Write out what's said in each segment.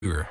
uur.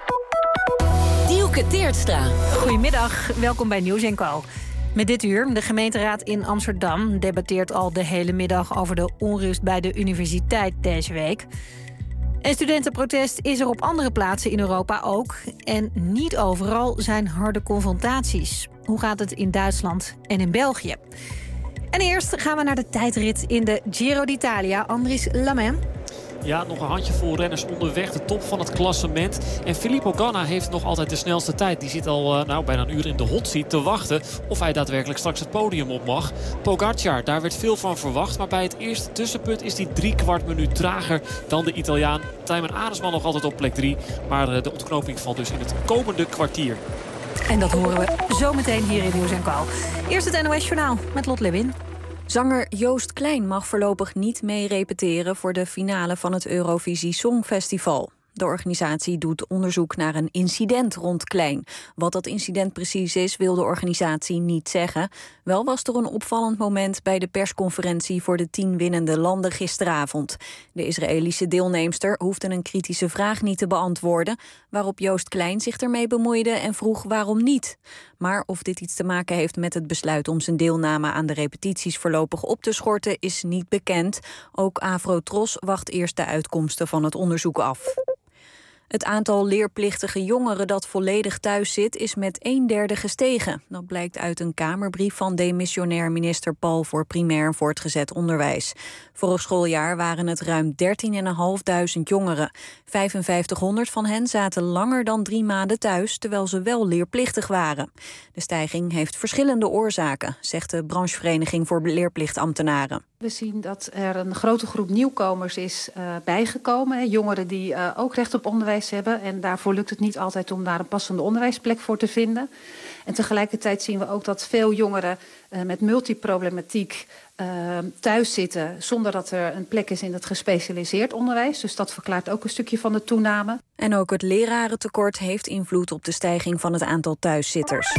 Dielke Teertstra. Goedemiddag, welkom bij Nieuws & Co. Met dit uur, de gemeenteraad in Amsterdam debatteert al de hele middag over de onrust bij de universiteit deze week. En studentenprotest is er op andere plaatsen in Europa ook. En niet overal zijn harde confrontaties. Hoe gaat het in Duitsland en in België? En eerst gaan we naar de tijdrit in de Giro d'Italia. Andries Lamin. Ja, nog een handjevol renners onderweg. De top van het klassement. En Filippo Ganna heeft nog altijd de snelste tijd. Die zit al bijna een uur in de hot seat te wachten of hij daadwerkelijk straks het podium op mag. Pogacar, daar werd veel van verwacht. Maar bij het eerste tussenpunt is hij 3/4 minuut trager dan de Italiaan. Tijmen Aresman nog altijd op plek 3. Maar de ontknoping valt dus in het komende kwartier. En dat horen we zometeen hier in Nieuws & Co. Eerst het NOS Journaal met Lot Lewin. Zanger Joost Klein mag voorlopig niet mee repeteren voor de finale van het Eurovisie Songfestival. De organisatie doet onderzoek naar een incident rond Klein. Wat dat incident precies is, wil de organisatie niet zeggen. Wel was er een opvallend moment bij de persconferentie voor de 10 winnende landen gisteravond. De Israëlische deelnemster hoefde een kritische vraag niet te beantwoorden, waarop Joost Klein zich ermee bemoeide en vroeg waarom niet. Maar of dit iets te maken heeft met het besluit om zijn deelname aan de repetities voorlopig op te schorten is niet bekend. Ook Afro-Tros wacht eerst de uitkomsten van het onderzoek af. Het aantal leerplichtige jongeren dat volledig thuis zit is met 1/3 gestegen. Dat blijkt uit een Kamerbrief van demissionair minister Paul voor primair en voortgezet onderwijs. Vorig schooljaar waren het ruim 13.500 jongeren. 5500 van hen zaten langer dan 3 maanden thuis, terwijl ze wel leerplichtig waren. De stijging heeft verschillende oorzaken, zegt de branchevereniging voor leerplichtambtenaren. We zien dat er een grote groep nieuwkomers is bijgekomen. Jongeren die ook recht op onderwijs hebben. En daarvoor lukt het niet altijd om daar een passende onderwijsplek voor te vinden. En tegelijkertijd zien we ook dat veel jongeren met multiproblematiek thuis zitten zonder dat er een plek is in het gespecialiseerd onderwijs. Dus dat verklaart ook een stukje van de toename. En ook het lerarentekort heeft invloed op de stijging van het aantal thuiszitters.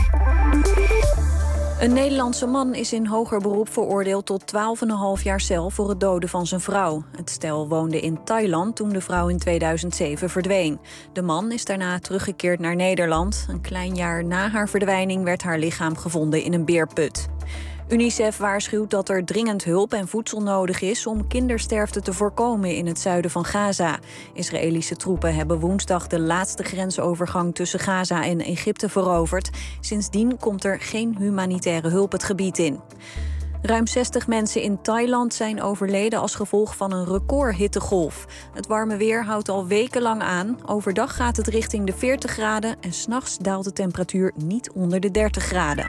Een Nederlandse man is in hoger beroep veroordeeld tot 12,5 jaar cel voor het doden van zijn vrouw. Het stel woonde in Thailand toen de vrouw in 2007 verdween. De man is daarna teruggekeerd naar Nederland. Een klein jaar na haar verdwijning werd haar lichaam gevonden in een beerput. UNICEF waarschuwt dat er dringend hulp en voedsel nodig is om kindersterfte te voorkomen in het zuiden van Gaza. Israëlische troepen hebben woensdag de laatste grensovergang tussen Gaza en Egypte veroverd. Sindsdien komt er geen humanitaire hulp het gebied in. Ruim 60 mensen in Thailand zijn overleden als gevolg van een recordhittegolf. Het warme weer houdt al wekenlang aan. Overdag gaat het richting de 40 graden en 's nachts daalt de temperatuur niet onder de 30 graden.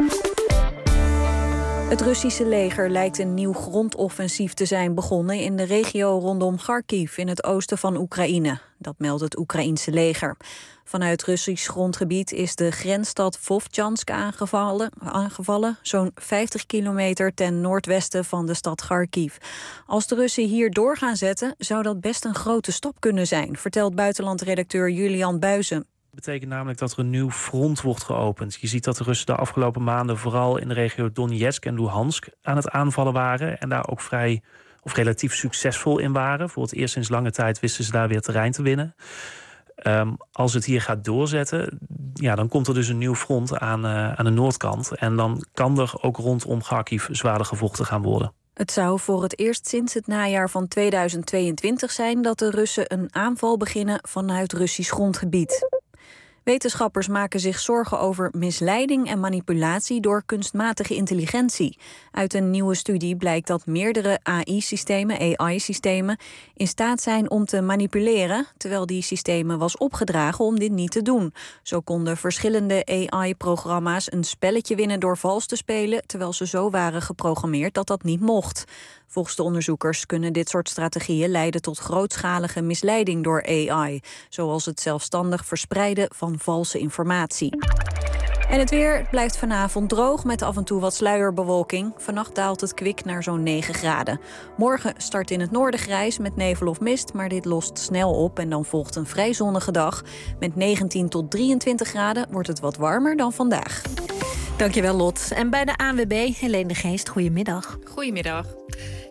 Het Russische leger lijkt een nieuw grondoffensief te zijn begonnen in de regio rondom Kharkiv in het oosten van Oekraïne. Dat meldt het Oekraïense leger. Vanuit Russisch grondgebied is de grensstad Vovchansk aangevallen, zo'n 50 kilometer ten noordwesten van de stad Kharkiv. Als de Russen hier door gaan zetten, zou dat best een grote stap kunnen zijn, vertelt buitenlandredacteur Julian Buijzen. Dat betekent namelijk dat er een nieuw front wordt geopend. Je ziet dat de Russen de afgelopen maanden vooral in de regio Donetsk en Luhansk aan het aanvallen waren en daar ook relatief succesvol in waren. Voor het eerst sinds lange tijd wisten ze daar weer terrein te winnen. Als het hier gaat doorzetten, ja, dan komt er dus een nieuw front aan de noordkant. En dan kan er ook rondom Kharkiv zwaarder gevochten gaan worden. Het zou voor het eerst sinds het najaar van 2022 zijn dat de Russen een aanval beginnen vanuit Russisch grondgebied. Wetenschappers maken zich zorgen over misleiding en manipulatie door kunstmatige intelligentie. Uit een nieuwe studie blijkt dat meerdere AI-systemen in staat zijn om te manipuleren, terwijl die systemen was opgedragen om dit niet te doen. Zo konden verschillende AI-programma's een spelletje winnen door vals te spelen, terwijl ze zo waren geprogrammeerd dat dat niet mocht. Volgens de onderzoekers kunnen dit soort strategieën leiden tot grootschalige misleiding door AI, zoals het zelfstandig verspreiden van valse informatie. En het weer blijft vanavond droog met af en toe wat sluierbewolking. Vannacht daalt het kwik naar zo'n 9 graden. Morgen start in het noorden grijs met nevel of mist, maar dit lost snel op en dan volgt een vrij zonnige dag. Met 19 tot 23 graden wordt het wat warmer dan vandaag. Dankjewel, Lot. En bij de ANWB, Helene de Geest, goedemiddag. Goedemiddag.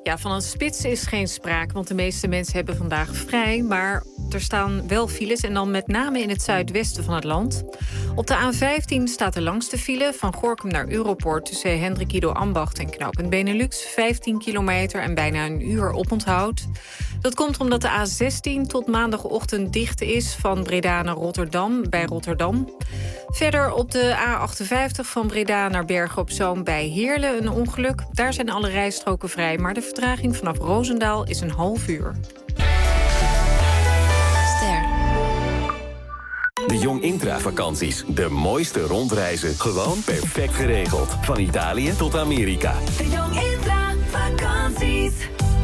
Ja, van een spits is geen sprake, want de meeste mensen hebben vandaag vrij. Maar er staan wel files en dan met name in het zuidwesten van het land. Op de A15 staat de langste file van Gorinchem naar Europoort tussen Hendrik Ido Ambacht en knooppunt Benelux. 15 kilometer en bijna een uur oponthoud. Dat komt omdat de A16 tot maandagochtend dicht is van Breda naar Rotterdam, bij Rotterdam. Verder op de A58 van Breda naar Bergen op Zoom bij Heerlen een ongeluk. Daar zijn alle rijstroken vrij, maar de vertraging vanaf Roosendaal is een half uur. Ster. De Jong Intra-vakanties. De mooiste rondreizen. Gewoon perfect geregeld. Van Italië tot Amerika. De Jong Intra-vakanties.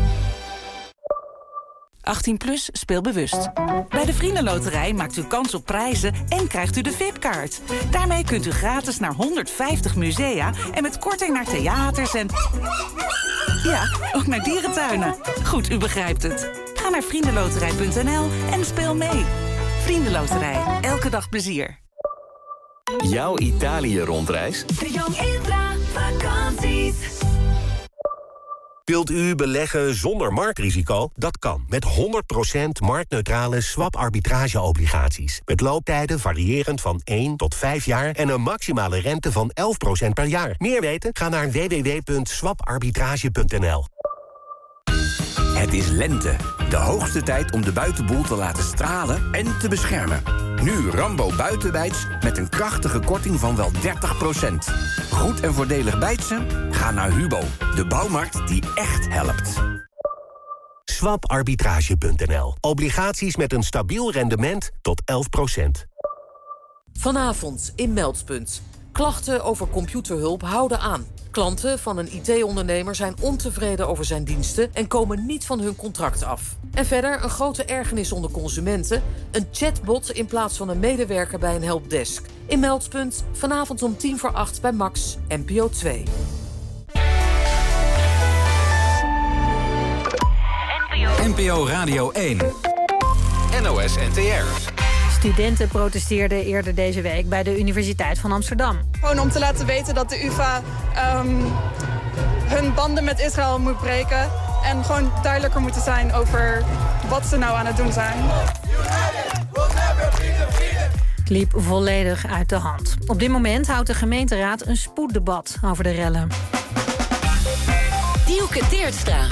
18 plus, speel bewust. Bij de Vriendenloterij maakt u kans op prijzen en krijgt u de VIP-kaart. Daarmee kunt u gratis naar 150 musea en met korting naar theaters en... ja, ook naar dierentuinen. Goed, u begrijpt het. Ga naar vriendenloterij.nl en speel mee. Vriendenloterij, elke dag plezier. Jouw Italië-rondreis? De Jong Intra-vakanties. Wilt u beleggen zonder marktrisico? Dat kan met 100% marktneutrale swap-arbitrage-obligaties. Met looptijden variërend van 1 tot 5 jaar en een maximale rente van 11% per jaar. Meer weten? Ga naar www.swaparbitrage.nl. Het is lente. De hoogste tijd om de buitenboel te laten stralen en te beschermen. Nu Rambo buitenbijts met een krachtige korting van wel 30%. Goed en voordelig bijtsen? Ga naar Hubo, de bouwmarkt die echt helpt. Swaparbitrage.nl. Obligaties met een stabiel rendement tot 11%. Vanavond in Meldpunt. Klachten over computerhulp houden aan. Klanten van een IT-ondernemer zijn ontevreden over zijn diensten en komen niet van hun contract af. En verder een grote ergernis onder consumenten. Een chatbot in plaats van een medewerker bij een helpdesk. In Meldpunt, vanavond om 7:50 bij Max, NPO 2. NPO Radio 1. NOS NTR. Studenten protesteerden eerder deze week bij de Universiteit van Amsterdam. Gewoon om te laten weten dat de UvA hun banden met Israël moet breken. En gewoon duidelijker moeten zijn over wat ze nou aan het doen zijn. Het liep volledig uit de hand. Op dit moment houdt de gemeenteraad een spoeddebat over de rellen. Dielke Teertstra.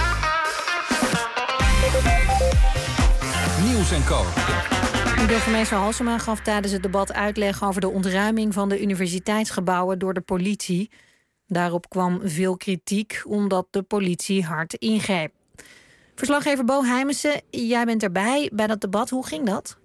Nieuws en Co. Burgemeester Halsema gaf tijdens het debat uitleg over de ontruiming van de universiteitsgebouwen door de politie. Daarop kwam veel kritiek omdat de politie hard ingreep. Verslaggever Bo Heijmensen, jij bent erbij bij dat debat. Hoe ging dat?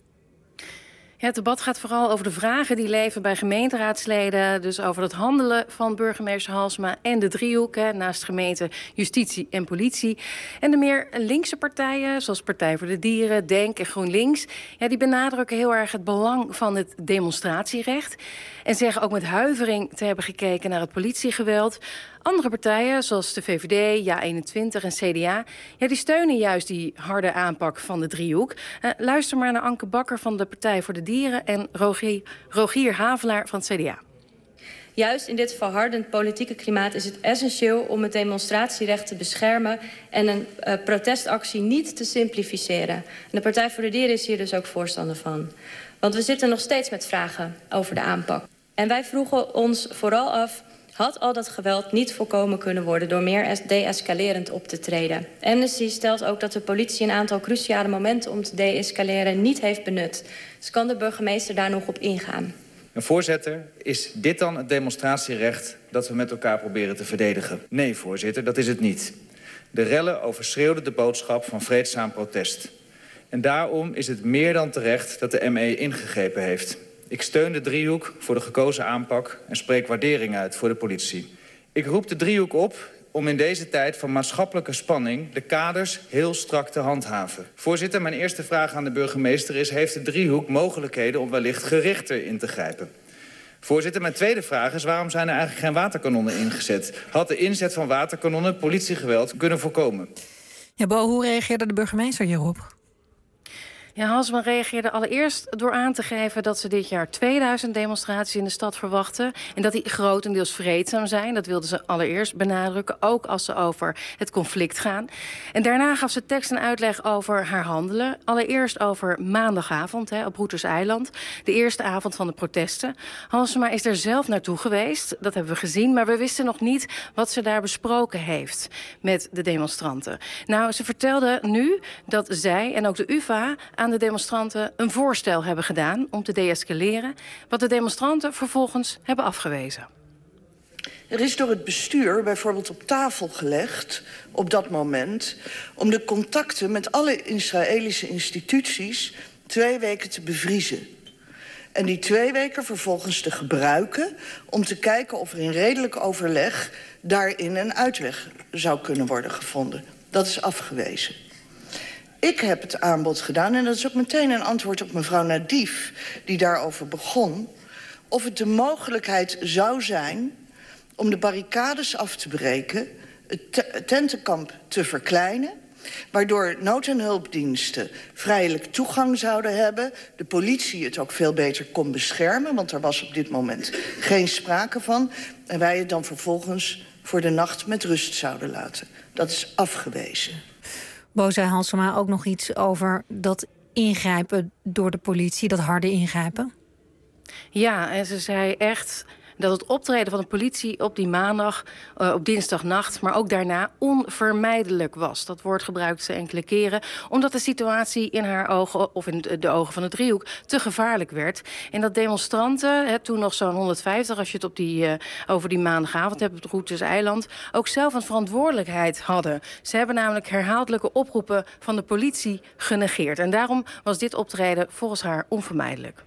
Ja, het debat gaat vooral over de vragen die leven bij gemeenteraadsleden. Dus over het handelen van burgemeester Halsema en de driehoek, naast gemeente, justitie en politie. En de meer linkse partijen, zoals Partij voor de Dieren, DENK en GroenLinks, ja, die benadrukken heel erg het belang van het demonstratierecht. En zeggen ook met huivering te hebben gekeken naar het politiegeweld. Andere partijen, zoals de VVD, JA21 en CDA, ja, die steunen juist die harde aanpak van de driehoek. Luister maar naar Anke Bakker van de Partij voor de Dieren en Rogier Havelaar van het CDA. Juist in dit verhardend politieke klimaat is het essentieel om het demonstratierecht te beschermen en een protestactie niet te simplificeren. En de Partij voor de Dieren is hier dus ook voorstander van. Want we zitten nog steeds met vragen over de aanpak. En wij vroegen ons vooral af, had al dat geweld niet voorkomen kunnen worden door meer de-escalerend op te treden? Amnesty stelt ook dat de politie een aantal cruciale momenten om te de-escaleren niet heeft benut. Dus kan de burgemeester daar nog op ingaan? En voorzitter, is dit dan het demonstratierecht dat we met elkaar proberen te verdedigen? Nee, voorzitter, dat is het niet. De rellen overschreeuwden de boodschap van vreedzaam protest. En daarom is het meer dan terecht dat de ME ingegrepen heeft. Ik steun de driehoek voor de gekozen aanpak en spreek waardering uit voor de politie. Ik roep de driehoek op om in deze tijd van maatschappelijke spanning de kaders heel strak te handhaven. Voorzitter, mijn eerste vraag aan de burgemeester is, heeft de driehoek mogelijkheden om wellicht gerichter in te grijpen? Voorzitter, mijn tweede vraag is, waarom zijn er eigenlijk geen waterkanonnen ingezet? Had de inzet van waterkanonnen politiegeweld kunnen voorkomen? Ja, Bo, hoe reageerde de burgemeester hierop? Ja, Halsema reageerde allereerst door aan te geven dat ze dit jaar 2000 demonstraties in de stad verwachten. En dat die grotendeels vreedzaam zijn. Dat wilden ze allereerst benadrukken, ook als ze over het conflict gaan. En daarna gaf ze tekst en uitleg over haar handelen. Allereerst over maandagavond op Roeterseiland. De eerste avond van de protesten. Halsema is er zelf naartoe geweest, dat hebben we gezien. Maar we wisten nog niet wat ze daar besproken heeft met de demonstranten. Nou, ze vertelde nu dat zij en ook de UvA aan de demonstranten een voorstel hebben gedaan om te deescaleren, wat de demonstranten vervolgens hebben afgewezen. Er is door het bestuur bijvoorbeeld op tafel gelegd, op dat moment, om de contacten met alle Israëlische instituties 2 weken te bevriezen. En die 2 weken vervolgens te gebruiken om te kijken of er in redelijk overleg daarin een uitweg zou kunnen worden gevonden. Dat is afgewezen. Ik heb het aanbod gedaan, en dat is ook meteen een antwoord op mevrouw Nadief, die daarover begon, of het de mogelijkheid zou zijn om de barricades af te breken, het tentenkamp te verkleinen, waardoor nood- en hulpdiensten vrijelijk toegang zouden hebben, de politie het ook veel beter kon beschermen, want er was op dit moment geen sprake van, en wij het dan vervolgens voor de nacht met rust zouden laten. Dat is afgewezen. Bo zei Halsema ook nog iets over dat ingrijpen door de politie, dat harde ingrijpen? Ja, en ze zei echt dat het optreden van de politie op die maandag, op dinsdagnacht, maar ook daarna onvermijdelijk was. Dat woord gebruikte ze enkele keren, omdat de situatie in haar ogen, of in de ogen van de driehoek, te gevaarlijk werd. En dat demonstranten, toen nog zo'n 150, als je het over die maandagavond hebt op het Roeterseiland, ook zelf een verantwoordelijkheid hadden. Ze hebben namelijk herhaaldelijke oproepen van de politie genegeerd. En daarom was dit optreden volgens haar onvermijdelijk.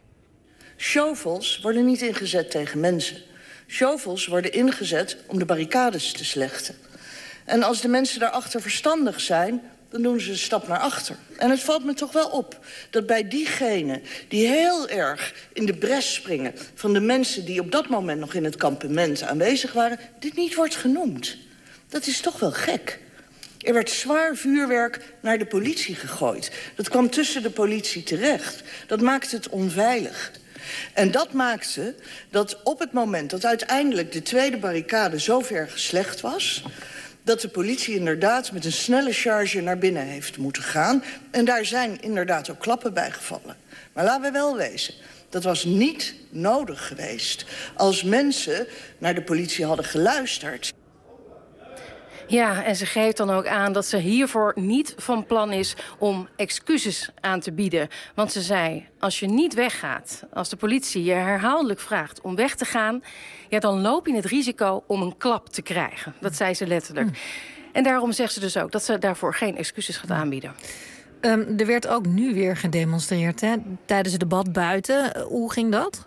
Shovels worden niet ingezet tegen mensen. Shovels worden ingezet om de barricades te slechten. En als de mensen daarachter verstandig zijn, dan doen ze een stap naar achter. En het valt me toch wel op dat bij diegenen die heel erg in de bres springen van de mensen die op dat moment nog in het kampement aanwezig waren, dit niet wordt genoemd. Dat is toch wel gek. Er werd zwaar vuurwerk naar de politie gegooid. Dat kwam tussen de politie terecht. Dat maakte het onveilig. En dat maakte dat op het moment dat uiteindelijk de tweede barricade zo ver geslecht was, dat de politie inderdaad met een snelle charge naar binnen heeft moeten gaan. En daar zijn inderdaad ook klappen bij gevallen. Maar laten we wel wezen, dat was niet nodig geweest als mensen naar de politie hadden geluisterd. Ja, en ze geeft dan ook aan dat ze hiervoor niet van plan is om excuses aan te bieden. Want ze zei, als je niet weggaat, als de politie je herhaaldelijk vraagt om weg te gaan, ja, dan loop je het risico om een klap te krijgen. Dat zei ze letterlijk. En daarom zegt ze dus ook dat ze daarvoor geen excuses gaat aanbieden. Er werd ook nu weer gedemonstreerd, hè? Tijdens het debat buiten. Hoe ging dat?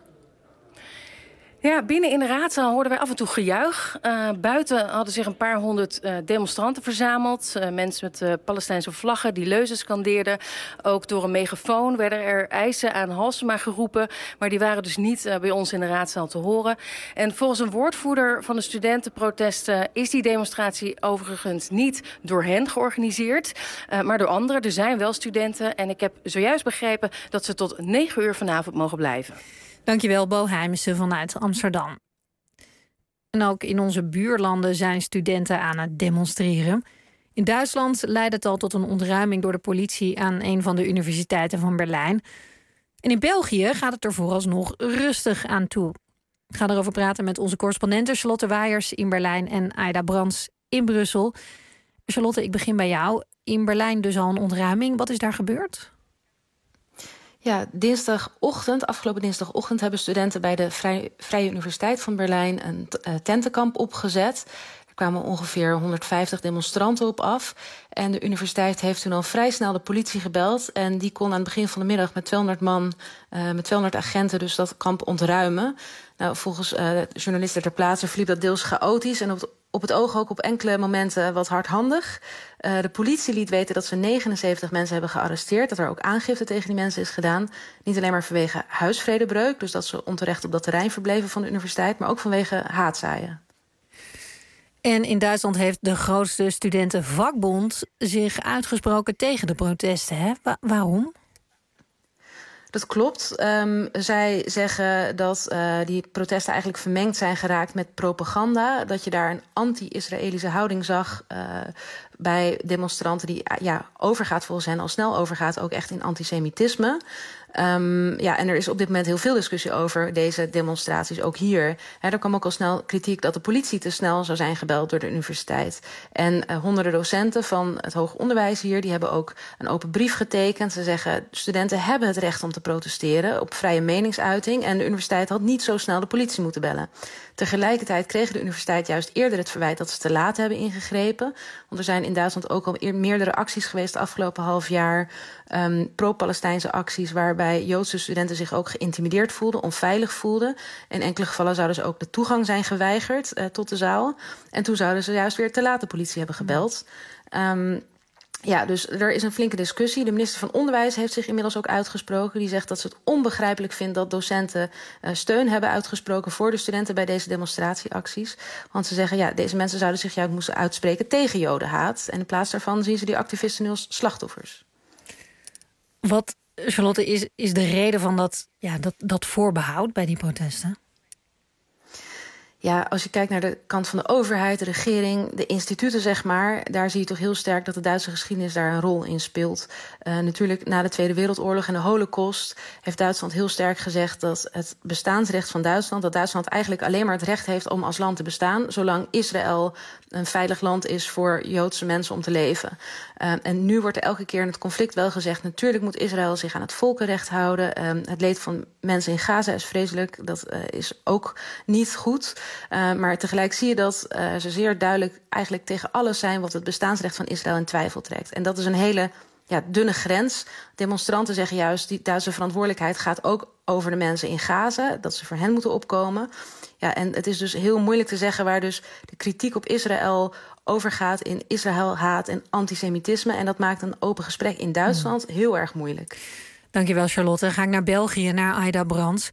Ja, binnen in de raadzaal hoorden wij af en toe gejuich. Buiten hadden zich een paar honderd demonstranten verzameld. Mensen met Palestijnse vlaggen die leuzen scandeerden. Ook door een megafoon werden er eisen aan Halsema geroepen. Maar die waren dus niet bij ons in de raadzaal te horen. En volgens een woordvoerder van de studentenprotesten is die demonstratie overigens niet door hen georganiseerd, maar door anderen. Er zijn wel studenten en ik heb zojuist begrepen dat ze tot 9 uur vanavond mogen blijven. Dankjewel, Bo Heijmissen vanuit Amsterdam. En ook in onze buurlanden zijn studenten aan het demonstreren. In Duitsland leidt het al tot een ontruiming door de politie aan een van de universiteiten van Berlijn. En in België gaat het er vooralsnog rustig aan toe. Ik ga erover praten met onze correspondenten Charlotte Wijers in Berlijn en Aida Brands in Brussel. Charlotte, ik begin bij jou. In Berlijn dus al een ontruiming. Wat is daar gebeurd? Ja, afgelopen dinsdagochtend hebben studenten bij de Vrije Universiteit van Berlijn een tentenkamp opgezet. Er kwamen ongeveer 150 demonstranten op af. En de universiteit heeft toen al vrij snel de politie gebeld. En die kon aan het begin van de middag met 200 man, met 200 agenten dus dat kamp ontruimen. Nou, volgens journalisten ter plaatse verliep dat deels chaotisch en op het oog ook op enkele momenten wat hardhandig. De politie liet weten dat ze 79 mensen hebben gearresteerd. Dat er ook aangifte tegen die mensen is gedaan. Niet alleen maar vanwege huisvredebreuk, dus dat ze onterecht op dat terrein verbleven van de universiteit, maar ook vanwege haatzaaien. En in Duitsland heeft de grootste studentenvakbond zich uitgesproken tegen de protesten. Hè? Waarom? Dat klopt. Zij zeggen dat die protesten eigenlijk vermengd zijn geraakt met propaganda. Dat je daar een anti-Israëlische houding zag bij demonstranten die overgaat volgens hen al snel overgaat ook echt in antisemitisme. En er is op dit moment heel veel discussie over deze demonstraties, ook hier. Er kwam ook al snel kritiek dat de politie te snel zou zijn gebeld door de universiteit. En honderden docenten van het hoger onderwijs hier, die hebben ook een open brief getekend. Ze zeggen, studenten hebben het recht om te protesteren op vrije meningsuiting. En de universiteit had niet zo snel de politie moeten bellen. Tegelijkertijd kreeg de universiteit juist eerder het verwijt dat ze te laat hebben ingegrepen. Want er zijn in Duitsland ook al meerdere acties geweest de afgelopen half jaar. Pro-Palestijnse acties waarbij Joodse studenten zich ook geïntimideerd voelden, onveilig voelden. In enkele gevallen zouden ze ook de toegang zijn geweigerd tot de zaal. En toen zouden ze juist weer te laat de politie hebben gebeld. Dus er is een flinke discussie. De minister van Onderwijs heeft zich inmiddels ook uitgesproken. Die zegt dat ze het onbegrijpelijk vindt dat docenten steun hebben uitgesproken voor de studenten bij deze demonstratieacties. Want ze zeggen, deze mensen zouden zich juist moeten uitspreken tegen jodenhaat. En in plaats daarvan zien ze die activisten nu als slachtoffers. Wat, Charlotte, is de reden van dat voorbehoud bij die protesten? Ja, als je kijkt naar de kant van de overheid, de regering, de instituten, zeg maar, daar zie je toch heel sterk dat de Duitse geschiedenis daar een rol in speelt. Natuurlijk, na de Tweede Wereldoorlog en de Holocaust heeft Duitsland heel sterk gezegd dat het bestaansrecht van Duitsland, dat Duitsland eigenlijk alleen maar het recht heeft om als land te bestaan, zolang Israël een veilig land is voor Joodse mensen om te leven. En nu wordt er elke keer in het conflict wel gezegd, natuurlijk moet Israël zich aan het volkenrecht houden. Het leed van mensen in Gaza is vreselijk, dat is ook niet goed. Maar tegelijk zie je dat ze zeer duidelijk eigenlijk tegen alles zijn wat het bestaansrecht van Israël in twijfel trekt. En dat is een hele dunne grens. Demonstranten zeggen juist, die Duitse verantwoordelijkheid gaat ook over de mensen in Gaza, dat ze voor hen moeten opkomen. Ja, en het is dus heel moeilijk te zeggen waar dus de kritiek op Israël overgaat in Israël-haat en antisemitisme. En dat maakt een open gesprek in Duitsland heel erg moeilijk. Dankjewel, Charlotte. Dan ga ik naar België, naar Aida Brands.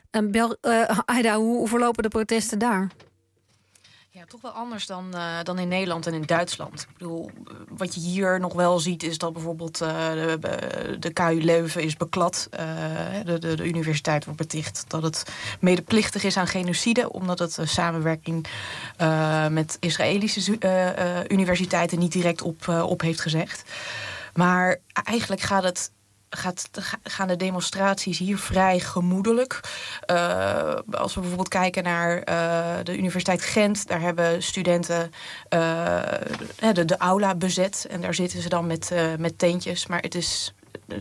Aida, hoe verlopen de protesten daar? Ja, toch wel anders dan in Nederland en in Duitsland. Ik bedoel, wat je hier nog wel ziet is dat bijvoorbeeld de KU Leuven is beklad. De universiteit wordt beticht dat het medeplichtig is aan genocide, omdat het samenwerking met Israëlische universiteiten niet direct op heeft gezegd. Maar eigenlijk gaan de demonstraties hier vrij gemoedelijk. Als we bijvoorbeeld kijken naar de Universiteit Gent, daar hebben studenten de aula bezet. En daar zitten ze dan met tentjes. Maar het is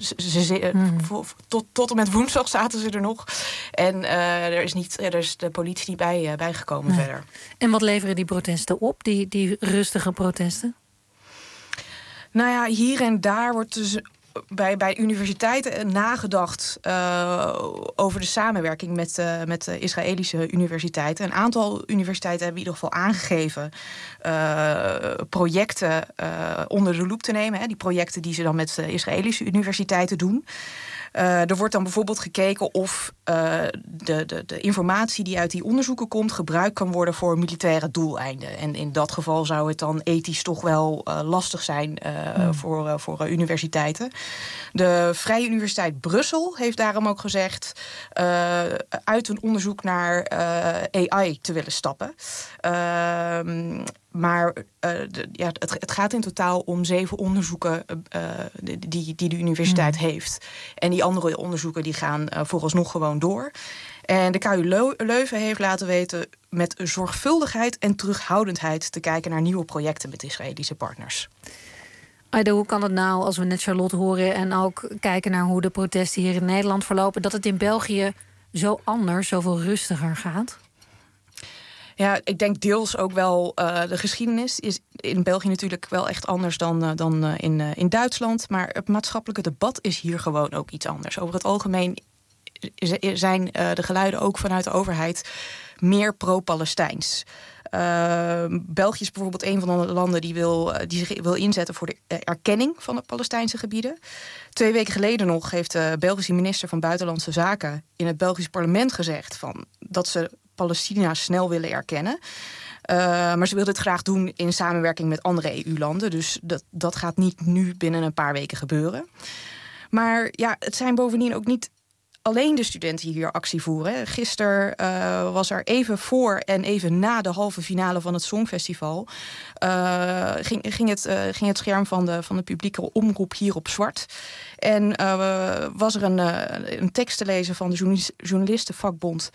tot en met woensdag zaten ze er nog. En er is de politie niet bijgekomen verder. En wat leveren die protesten op, die rustige protesten? Nou ja, hier en daar wordt dus bij universiteiten nagedacht over de samenwerking met de Israëlische universiteiten. Een aantal universiteiten hebben in ieder geval aangegeven projecten onder de loep te nemen. Hè, die projecten die ze dan met de Israëlische universiteiten doen. Er wordt dan bijvoorbeeld gekeken of de informatie die uit die onderzoeken komt gebruikt kan worden voor militaire doeleinden. En in dat geval zou het dan ethisch toch wel lastig zijn voor universiteiten. De Vrije Universiteit Brussel heeft daarom ook gezegd uit een onderzoek naar AI te willen stappen. Maar het gaat in totaal om 7 onderzoeken die de universiteit heeft. En die andere onderzoeken die gaan vooralsnog gewoon door. En de KU Leuven heeft laten weten met zorgvuldigheid en terughoudendheid te kijken naar nieuwe projecten met Israëlische partners. Aida, hoe kan het nou, als we net Charlotte horen en ook kijken naar hoe de protesten hier in Nederland verlopen, dat het in België zo anders, zoveel rustiger gaat? Ja, ik denk deels ook wel de geschiedenis is in België natuurlijk wel echt anders dan in Duitsland. Maar het maatschappelijke debat is hier gewoon ook iets anders. Over het algemeen zijn de geluiden ook vanuit de overheid meer pro-Palestijns. België is bijvoorbeeld een van de landen die zich wil inzetten voor de erkenning van de Palestijnse gebieden. 2 weken geleden nog heeft de Belgische minister van Buitenlandse Zaken in het Belgisch parlement gezegd dat ze Palestina snel willen erkennen. Maar ze wil dit graag doen in samenwerking met andere EU-landen. Dus dat gaat niet nu binnen een paar weken gebeuren. Maar ja, het zijn bovendien ook niet alleen de studenten hier actie voeren. Gisteren was er even voor en even na de halve finale van het Songfestival ging het scherm van de publieke omroep hier op zwart. En was er een tekst te lezen van de journalistenvakbond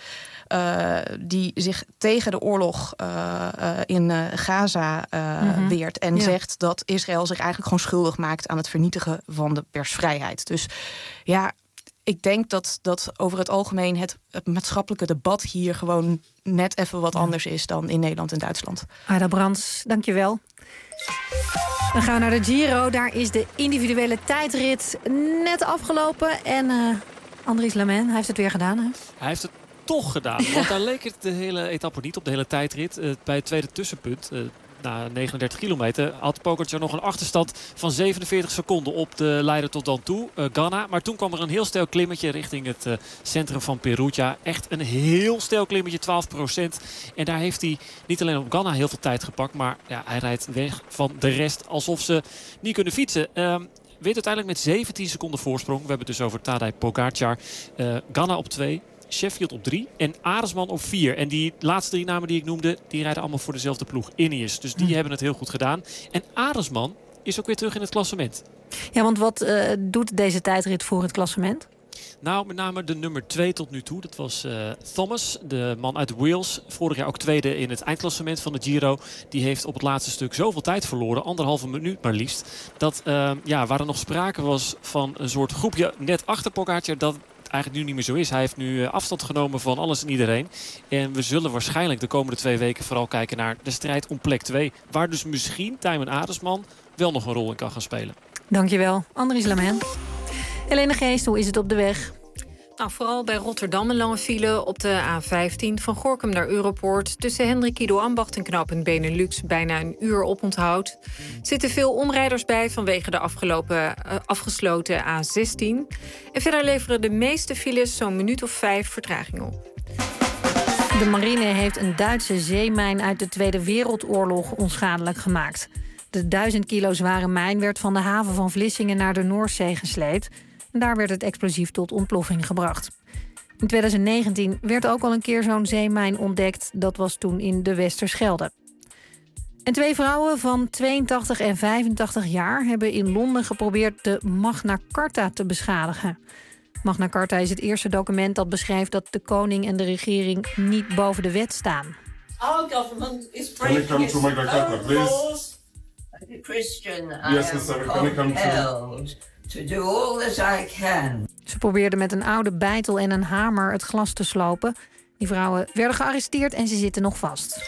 die zich tegen de oorlog in Gaza weert. En zegt dat Israël zich eigenlijk gewoon schuldig maakt aan het vernietigen van de persvrijheid. Dus ja, ik denk dat over het algemeen het maatschappelijke debat hier gewoon net even wat anders is dan in Nederland en Duitsland. Aida Brands, dankjewel. Dan gaan we naar de Giro. Daar is de individuele tijdrit net afgelopen. En Andries Lamen, hij heeft het weer gedaan, hè? Hij heeft het toch gedaan. Want daar leek het de hele etappe niet op, de hele tijdrit. Bij het tweede tussenpunt, na 39 kilometer, had Pogačar nog een achterstand van 47 seconden op de leider tot dan toe, Ganna. Maar toen kwam er een heel steil klimmetje richting het centrum van Perugia. Echt een heel steil klimmetje, 12%. En daar heeft hij niet alleen op Ganna heel veel tijd gepakt, maar ja, hij rijdt weg van de rest alsof ze niet kunnen fietsen. Wint uiteindelijk met 17 seconden voorsprong. We hebben het dus over Tadej Pogačar. Ganna op 2. Sheffield op 3 en Aresman op 4. En die laatste 3 namen die ik noemde, die rijden allemaal voor dezelfde ploeg, Ineos. Dus die hebben het heel goed gedaan. En Aresman is ook weer terug in het klassement. Ja, want wat doet deze tijdrit voor het klassement? Nou, met name de nummer 2 tot nu toe. Dat was Thomas, de man uit Wales. Vorig jaar ook tweede in het eindklassement van de Giro. Die heeft op het laatste stuk zoveel tijd verloren. 1,5 minuut maar liefst. Dat waar er nog sprake was van een soort groepje net achter Pogačar, dat eigenlijk nu niet meer zo is. Hij heeft nu afstand genomen van alles en iedereen. En we zullen waarschijnlijk de komende 2 weken vooral kijken naar de strijd om plek 2. Waar dus misschien Tijmen Aresman wel nog een rol in kan gaan spelen. Dankjewel, Andries Lamen. Helene Geest, hoe is het op de weg? Nou, vooral bij Rotterdam een lange file op de A15 van Gorinchem naar Europoort. Tussen Hendrik Ido Ambacht en knooppunt Benelux bijna een uur oponthoud. Zitten veel omrijders bij vanwege de afgesloten A16. En verder leveren de meeste files zo'n minuut of 5 vertraging op. De marine heeft een Duitse zeemijn uit de Tweede Wereldoorlog onschadelijk gemaakt. De 1000 kilo zware mijn werd van de haven van Vlissingen naar de Noordzee gesleept. En daar werd het explosief tot ontploffing gebracht. In 2019 werd ook al een keer zo'n zeemijn ontdekt. Dat was toen in de Westerschelde. En 2 vrouwen van 82 en 85 jaar hebben in Londen geprobeerd de Magna Carta te beschadigen. Magna Carta is het eerste document dat beschrijft dat de koning en de regering niet boven de wet staan. Our government is breaking its own laws. As a Christian, I am compelled to do all that I can. Ze probeerden met een oude beitel en een hamer het glas te slopen. Die vrouwen werden gearresteerd en ze zitten nog vast.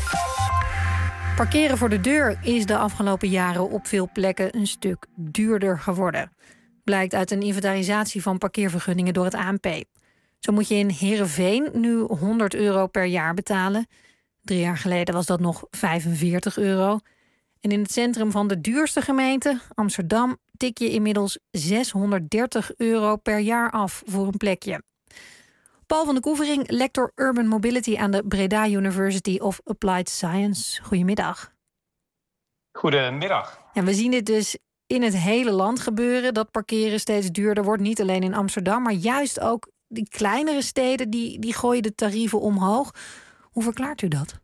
Parkeren voor de deur is de afgelopen jaren op veel plekken een stuk duurder geworden. Blijkt uit een inventarisatie van parkeervergunningen door het ANP. Zo moet je in Heerenveen nu €100 per jaar betalen. 3 jaar geleden was dat nog €45. En in het centrum van de duurste gemeente, Amsterdam, tik je inmiddels €630 per jaar af voor een plekje. Paul van de Koevering, lector Urban Mobility aan de Breda University of Applied Science. Goedemiddag. Goedemiddag. Ja, we zien dit dus in het hele land gebeuren, dat parkeren steeds duurder wordt. Niet alleen in Amsterdam, maar juist ook die kleinere steden die gooien de tarieven omhoog. Hoe verklaart u dat?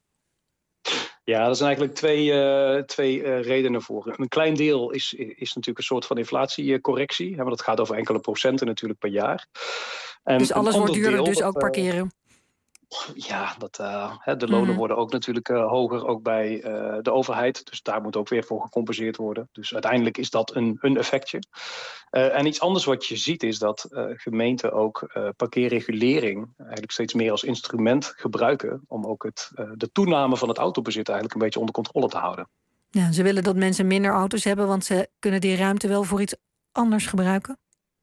Ja, er zijn eigenlijk twee redenen voor. Een klein deel is natuurlijk een soort van inflatiecorrectie. Want het gaat over enkele procenten natuurlijk per jaar. En dus alles wordt duurder, dus ook parkeren? Ja, de lonen worden ook natuurlijk hoger, ook bij de overheid. Dus daar moet ook weer voor gecompenseerd worden. Dus uiteindelijk is dat een effectje. En iets anders wat je ziet is dat gemeenten ook parkeerregulering eigenlijk steeds meer als instrument gebruiken om ook de toename van het autobezit eigenlijk een beetje onder controle te houden. Ja, ze willen dat mensen minder auto's hebben, want ze kunnen die ruimte wel voor iets anders gebruiken?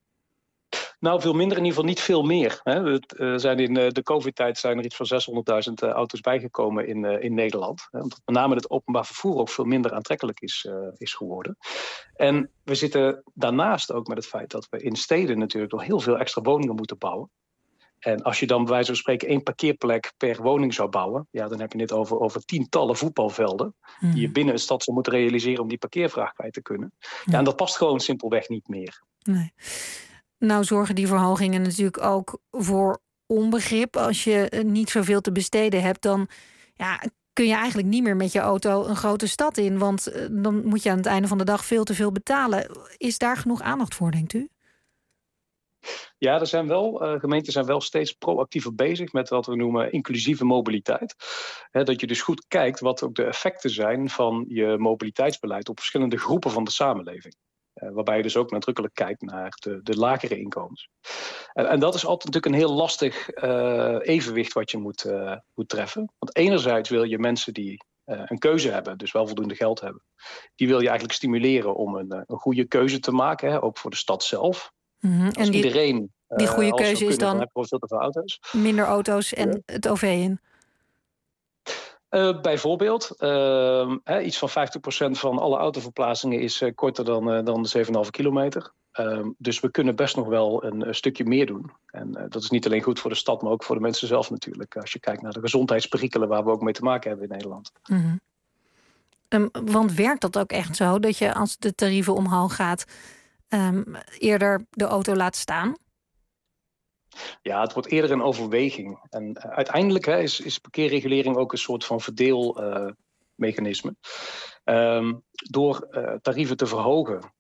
Nou, veel minder, in ieder geval niet veel meer. Hè. Zijn in de COVID-tijd zijn er iets van 600.000 auto's bijgekomen in Nederland. Omdat met name het openbaar vervoer ook veel minder aantrekkelijk is geworden. En we zitten daarnaast ook met het feit dat we in steden natuurlijk nog heel veel extra woningen moeten bouwen. En als je dan bij wijze van spreken 1 parkeerplek per woning zou bouwen, ja, dan heb je het over tientallen voetbalvelden die je binnen een stad zou moeten realiseren om die parkeervraag kwijt te kunnen. Ja, en dat past gewoon simpelweg niet meer. Nee. Nou zorgen die verhogingen natuurlijk ook voor onbegrip. Als je niet zoveel te besteden hebt, dan kun je eigenlijk niet meer met je auto een grote stad in. Want dan moet je aan het einde van de dag veel te veel betalen. Is daar genoeg aandacht voor, denkt u? Ja, gemeenten zijn wel steeds proactiever bezig met wat we noemen inclusieve mobiliteit. Dat je dus goed kijkt wat ook de effecten zijn van je mobiliteitsbeleid op verschillende groepen van de samenleving. Waarbij je dus ook nadrukkelijk kijkt naar de lagere inkomens. En dat is altijd natuurlijk een heel lastig evenwicht wat je moet treffen. Want enerzijds wil je mensen die een keuze hebben, dus wel voldoende geld hebben, die wil je eigenlijk stimuleren om een goede keuze te maken, ook voor de stad zelf. Mm-hmm. Als iedereen die goede keuze is dan veel te veel auto's. Minder auto's en het OV in? Bijvoorbeeld, iets van 50% van alle autoverplaatsingen is korter dan de 7,5 kilometer. Dus we kunnen best nog wel een stukje meer doen. En dat is niet alleen goed voor de stad, maar ook voor de mensen zelf natuurlijk. Als je kijkt naar de gezondheidsperikelen waar we ook mee te maken hebben in Nederland. Mm-hmm. Want werkt dat ook echt zo, dat je als de tarieven omhoog gaat eerder de auto laat staan? Ja, het wordt eerder een overweging. En uiteindelijk is parkeerregulering ook een soort van verdeelmechanisme. Door tarieven te verhogen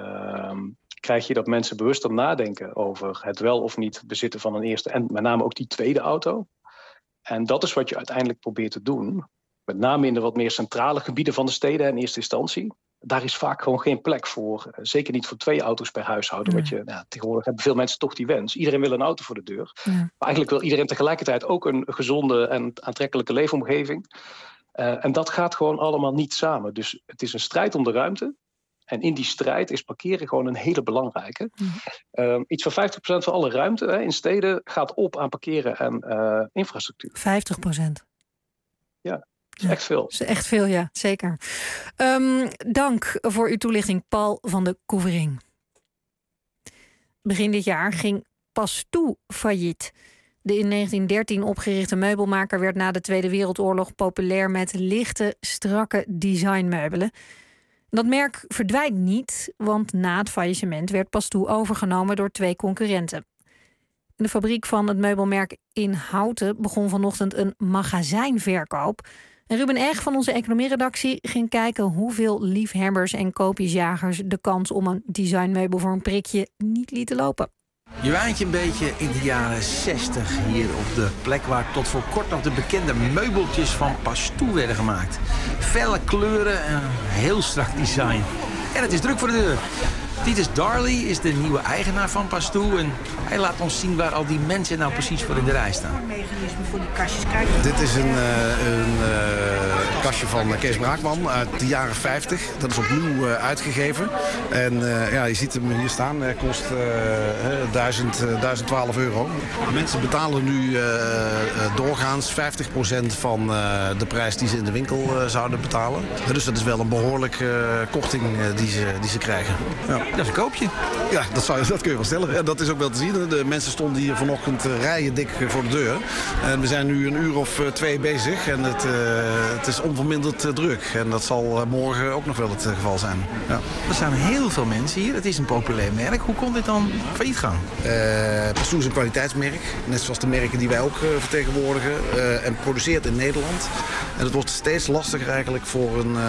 krijg je dat mensen bewuster nadenken over het wel of niet bezitten van een eerste en met name ook die tweede auto. En dat is wat je uiteindelijk probeert te doen. Met name in de wat meer centrale gebieden van de steden in eerste instantie. Daar is vaak gewoon geen plek voor. Zeker niet voor 2 auto's per huishouden. Tegenwoordig hebben veel mensen toch die wens. Iedereen wil een auto voor de deur. Ja. Maar eigenlijk wil iedereen tegelijkertijd ook een gezonde en aantrekkelijke leefomgeving. En dat gaat gewoon allemaal niet samen. Dus het is een strijd om de ruimte. En in die strijd is parkeren gewoon een hele belangrijke. Iets van 50% van alle ruimte in steden gaat op aan parkeren en infrastructuur. 50%? Ja. Dat is echt veel. Dat is echt veel, ja, zeker. Dank voor uw toelichting, Paul van de Koevering. Begin dit jaar ging Pastoe failliet. De in 1913 opgerichte meubelmaker werd na de Tweede Wereldoorlog populair met lichte, strakke designmeubelen. Dat merk verdwijnt niet, want na het faillissement werd Pastoe overgenomen door 2 concurrenten. In de fabriek van het meubelmerk in Houten begon vanochtend een magazijnverkoop. En Ruben Eg van onze economieredactie ging kijken hoeveel liefhebbers en koopjesjagers de kans om een designmeubel voor een prikje niet lieten lopen. Je waant je een beetje in de jaren 60 hier op de plek waar tot voor kort nog de bekende meubeltjes van Pastoe werden gemaakt. Felle kleuren en heel strak design. En het is druk voor de deur. Titus Darley is de nieuwe eigenaar van Pastoe en hij laat ons zien waar al die mensen nou precies voor in de rij staan. Mechanisme voor die kastjes. Kijk. Dit is een kastje van Kees Braakman uit de jaren 50. Dat is opnieuw uitgegeven. En je ziet hem hier staan. Hij kost 1012 euro. Mensen betalen nu doorgaans 50% van de prijs die ze in de winkel zouden betalen. Dus dat is wel een behoorlijke korting die ze krijgen. Ja. Dat is een koopje. Ja, dat kun je wel stellen. En dat is ook wel te zien. De mensen stonden hier vanochtend rijen dik voor de deur. En we zijn nu een uur of 2 bezig. En het is onverminderd druk. En dat zal morgen ook nog wel het geval zijn. Ja. Er staan heel veel mensen hier. Het is een populair merk. Hoe kon dit dan failliet gaan? Pastoe is een kwaliteitsmerk. Net zoals de merken die wij ook vertegenwoordigen. En produceert in Nederland. En het wordt steeds lastiger eigenlijk voor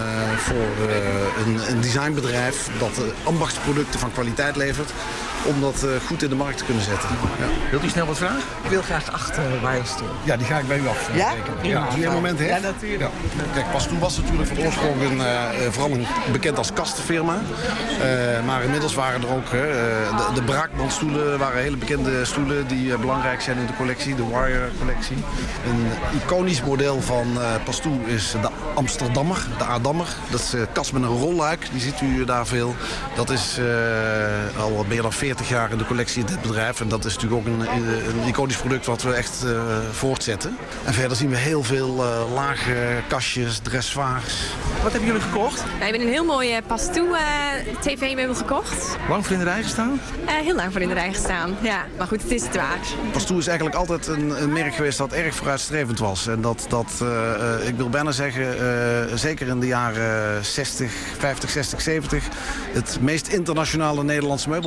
een designbedrijf dat ambachtsproducten van kwaliteit levert, om dat goed in de markt te kunnen zetten. Ja. Wilt u snel wat vragen? Ik wil graag achter waar je stond. Ja, die ga ik bij u af. Ja? Ja, als u een moment heeft. Ja, natuurlijk. Ja. Kijk, Pastoe was natuurlijk van oorsprong vooral bekend als kastenfirma. Maar inmiddels waren er ook de Braakman-stoelen, waren hele bekende stoelen die belangrijk zijn in de collectie, de Wire-collectie. Een iconisch model van Pastoe is de Amsterdammer, de Adammer. Dat is een kast met een rolluik, die ziet u daar veel. Dat is al meer dan 40 jaar in de collectie in dit bedrijf. En dat is natuurlijk ook een iconisch product wat we echt voortzetten. En verder zien we heel veel lage kastjes, dressoirs. Wat hebben jullie gekocht? Wij hebben een heel mooi Pastoe tv-meubel gekocht. Lang voor in de rij gestaan? Heel lang voor in de rij gestaan, ja. Maar goed, het is het waard. Pastoe is eigenlijk altijd een merk geweest dat erg vooruitstrevend was. En ik wil bijna zeggen, zeker in de jaren 50, 60, 70... het meest internationale Nederlandse meubelmerk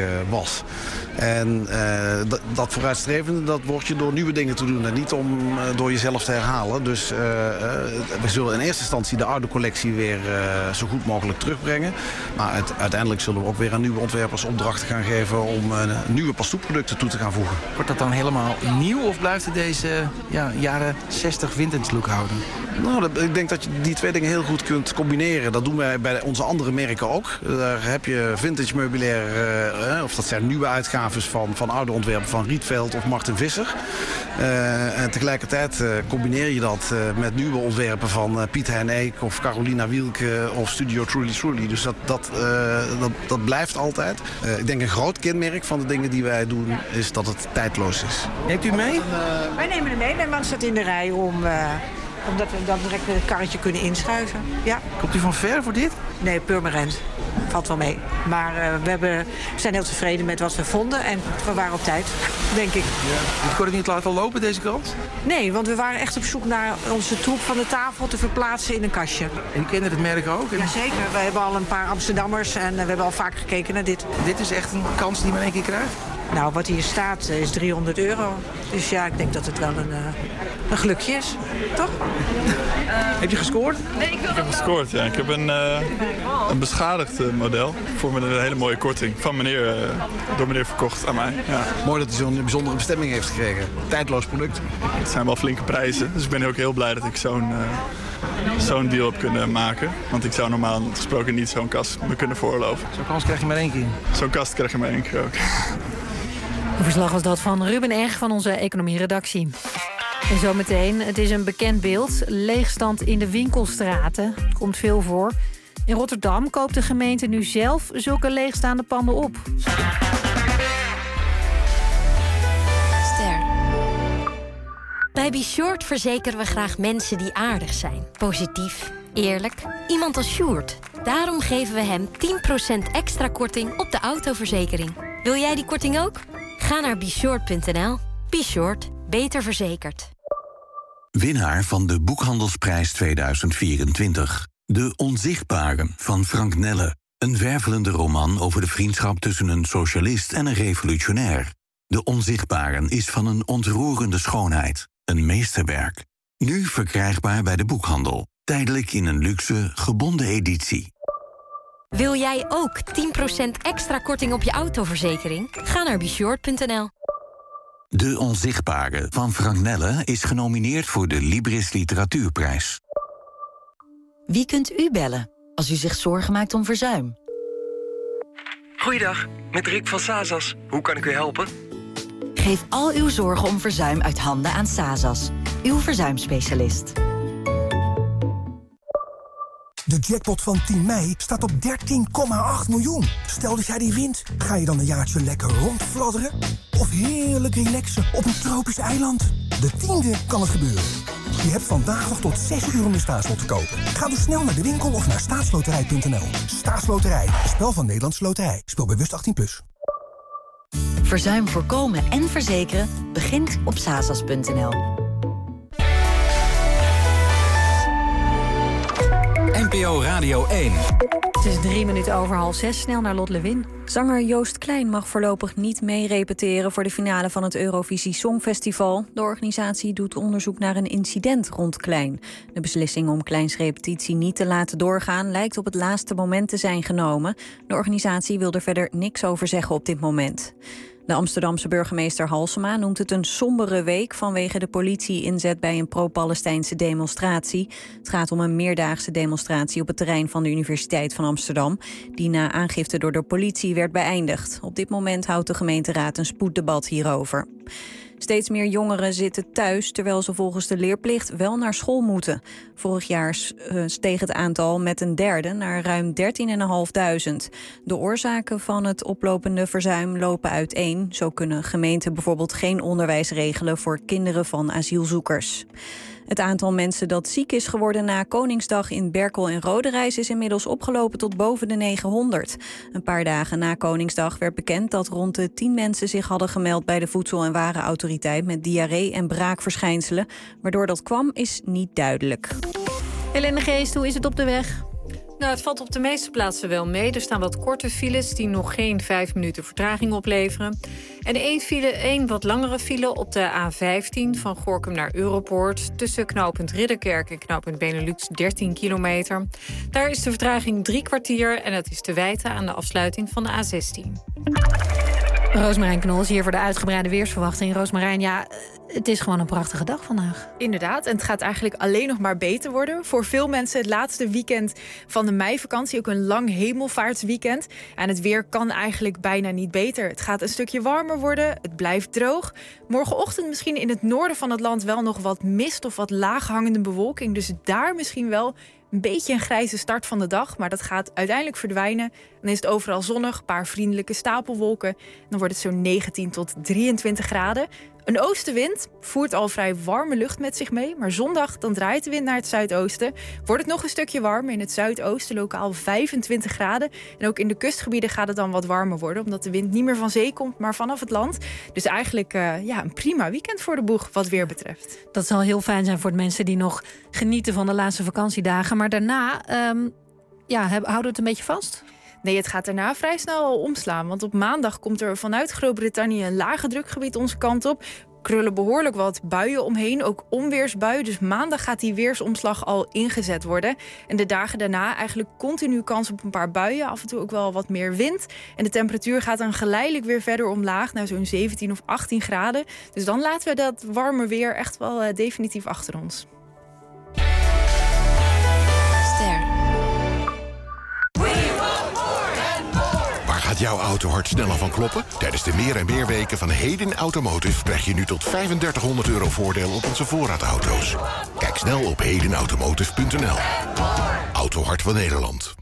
was. En dat vooruitstrevende, dat word je door nieuwe dingen te doen en niet door jezelf te herhalen. Dus we zullen in eerste instantie de oude collectie weer zo goed mogelijk terugbrengen. Maar uiteindelijk zullen we ook weer aan nieuwe ontwerpers opdrachten gaan geven om nieuwe pastoeproducten toe te gaan voegen. Wordt dat dan helemaal nieuw of blijft het deze jaren 60 vintage look houden? Nou, ik denk dat je die twee dingen heel goed kunt combineren. Dat doen wij bij onze andere merken ook. Daar heb je vintage meubilair, of dat zijn nieuwe uitgaves van oude ontwerpen van Rietveld of Martin Visser. En tegelijkertijd combineer je dat met nieuwe ontwerpen van Piet Hein Eek of Carolina Wielke of Studio Truly Truly. Dus dat blijft altijd. Ik denk een groot kenmerk van de dingen die wij doen is dat het tijdloos is. Neemt u mee? Wij nemen hem mee. Mijn man staat in de rij omdat we dan direct met het karretje kunnen inschuiven. Ja. Komt u van ver voor dit? Nee, Purmerend. Valt wel mee. Maar we zijn heel tevreden met wat we vonden. En we waren op tijd, denk ik. Ja. Ik kon het niet laten lopen, deze kant? Nee, want we waren echt op zoek naar onze troep van de tafel te verplaatsen in een kastje. En u kende het merk ook? Jazeker. We hebben al een paar Amsterdammers en we hebben al vaak gekeken naar dit. Dit is echt een kans die men één keer krijgt? Nou, wat hier staat is €300. Dus ja, ik denk dat het wel een gelukje is. Toch? Heb je gescoord? Nee, ik heb gescoord, ja. Ik heb een beschadigd model voor met een hele mooie korting van door meneer verkocht aan mij. Ja. Mooi dat hij zo'n bijzondere bestemming heeft gekregen. Tijdloos product. Het zijn wel flinke prijzen, dus ik ben ook heel blij dat ik zo'n deal heb kunnen maken. Want ik zou normaal gesproken niet zo'n kast me kunnen veroorloven. Zo'n kans krijg je maar één keer. Zo'n kast krijg je maar één keer ook. Een verslag was dat van Ruben Erg van onze economieredactie. En zometeen, het is een bekend beeld. Leegstand in de winkelstraten. Komt veel voor. In Rotterdam koopt de gemeente nu zelf zulke leegstaande panden op. Ster. Bij Be Short verzekeren we graag mensen die aardig zijn. Positief, eerlijk. Iemand als Sjoerd. Daarom geven we hem 10% extra korting op de autoverzekering. Wil jij die korting ook? Ga naar BeShort.nl. Be Short. Beter verzekerd. Winnaar van de Boekhandelsprijs 2024. De Onzichtbaren van Frank Nelle. Een wervelende roman over de vriendschap tussen een socialist en een revolutionair. De Onzichtbaren is van een ontroerende schoonheid. Een meesterwerk. Nu verkrijgbaar bij de boekhandel. Tijdelijk in een luxe, gebonden editie. Wil jij ook 10% extra korting op je autoverzekering? Ga naar BeShort.nl. De Onzichtbare van Frank Nelle is genomineerd voor de Libris Literatuurprijs. Wie kunt u bellen als u zich zorgen maakt om verzuim? Goeiedag, met Rick van Sazas. Hoe kan ik u helpen? Geef al uw zorgen om verzuim uit handen aan Sazas, uw verzuimspecialist. De jackpot van 10 mei staat op 13,8 miljoen. Stel dat jij die wint, ga je dan een jaartje lekker rondfladderen? Of heerlijk relaxen op een tropisch eiland? De 10e kan het gebeuren. Je hebt vandaag nog tot 6 uur om je staatslot te kopen. Ga dus snel naar de winkel of naar staatsloterij.nl. Staatsloterij, spel van Nederlandse Loterij. Speel bewust 18+. Verzuim voorkomen en verzekeren begint op sazas.nl. NPO Radio 1. Het is 3 minuten over 5:30. Snel naar Lot Lewin. Zanger Joost Klein mag voorlopig niet mee repeteren voor de finale van het Eurovisie Songfestival. De organisatie doet onderzoek naar een incident rond Klein. De beslissing om Kleins repetitie niet te laten doorgaan lijkt op het laatste moment te zijn genomen. De organisatie wil er verder niks over zeggen op dit moment. De Amsterdamse burgemeester Halsema noemt het een sombere week vanwege de politie-inzet bij een pro-Palestijnse demonstratie. Het gaat om een meerdaagse demonstratie op het terrein van de Universiteit van Amsterdam, die na aangifte door de politie werd beëindigd. Op dit moment houdt de gemeenteraad een spoeddebat hierover. Steeds meer jongeren zitten thuis, terwijl ze volgens de leerplicht wel naar school moeten. Vorig jaar steeg het aantal met een derde naar ruim 13.500. De oorzaken van het oplopende verzuim lopen uiteen. Zo kunnen gemeenten bijvoorbeeld geen onderwijs regelen voor kinderen van asielzoekers. Het aantal mensen dat ziek is geworden na Koningsdag in Berkel en Roderijs is inmiddels opgelopen tot boven de 900. Een paar dagen na Koningsdag werd bekend dat rond de 10 mensen zich hadden gemeld bij de Voedsel- en Warenautoriteit met diarree en braakverschijnselen. Waardoor dat kwam is niet duidelijk. Helene Geest, hoe is het op de weg? Nou, het valt op de meeste plaatsen wel mee. Er staan wat korte files die nog geen 5 minuten vertraging opleveren. En één wat langere file op de A15 van Gorinchem naar Europoort. Tussen knooppunt Ridderkerk en knooppunt Benelux 13 kilometer. Daar is de vertraging 3 kwartier en het is te wijten aan de afsluiting van de A16. Roosmarijn Knol is hier voor de uitgebreide weersverwachting. Roosmarijn, ja, het is gewoon een prachtige dag vandaag. Inderdaad, en het gaat eigenlijk alleen nog maar beter worden. Voor veel mensen het laatste weekend van de meivakantie. Ook een lang hemelvaartsweekend. En het weer kan eigenlijk bijna niet beter. Het gaat een stukje warmer worden, het blijft droog. Morgenochtend misschien in het noorden van het land wel nog wat mist of wat laaghangende bewolking. Dus daar misschien wel een beetje een grijze start van de dag, maar dat gaat uiteindelijk verdwijnen. Dan is het overal zonnig, een paar vriendelijke stapelwolken. Dan wordt het zo'n 19 tot 23 graden. Een oostenwind voert al vrij warme lucht met zich mee. Maar zondag dan draait de wind naar het zuidoosten. Wordt het nog een stukje warmer. In het zuidoosten lokaal 25 graden. En ook in de kustgebieden gaat het dan wat warmer worden. Omdat de wind niet meer van zee komt, maar vanaf het land. Dus eigenlijk een prima weekend voor de boeg wat weer betreft. Dat zal heel fijn zijn voor de mensen die nog genieten van de laatste vakantiedagen. Maar daarna houden we het een beetje vast? Nee, het gaat daarna vrij snel al omslaan. Want op maandag komt er vanuit Groot-Brittannië een lage drukgebied onze kant op. Krullen behoorlijk wat buien omheen, ook onweersbuien. Dus maandag gaat die weersomslag al ingezet worden. En de dagen daarna eigenlijk continu kans op een paar buien. Af en toe ook wel wat meer wind. En de temperatuur gaat dan geleidelijk weer verder omlaag naar zo'n 17 of 18 graden. Dus dan laten we dat warme weer echt wel definitief achter ons. Gaat jouw autohart sneller van kloppen? Tijdens de meer en meer weken van Heden Automotive krijg je nu tot €3500 voordeel op onze voorraadauto's. Kijk snel op hedenautomotive.nl. Autohart van Nederland.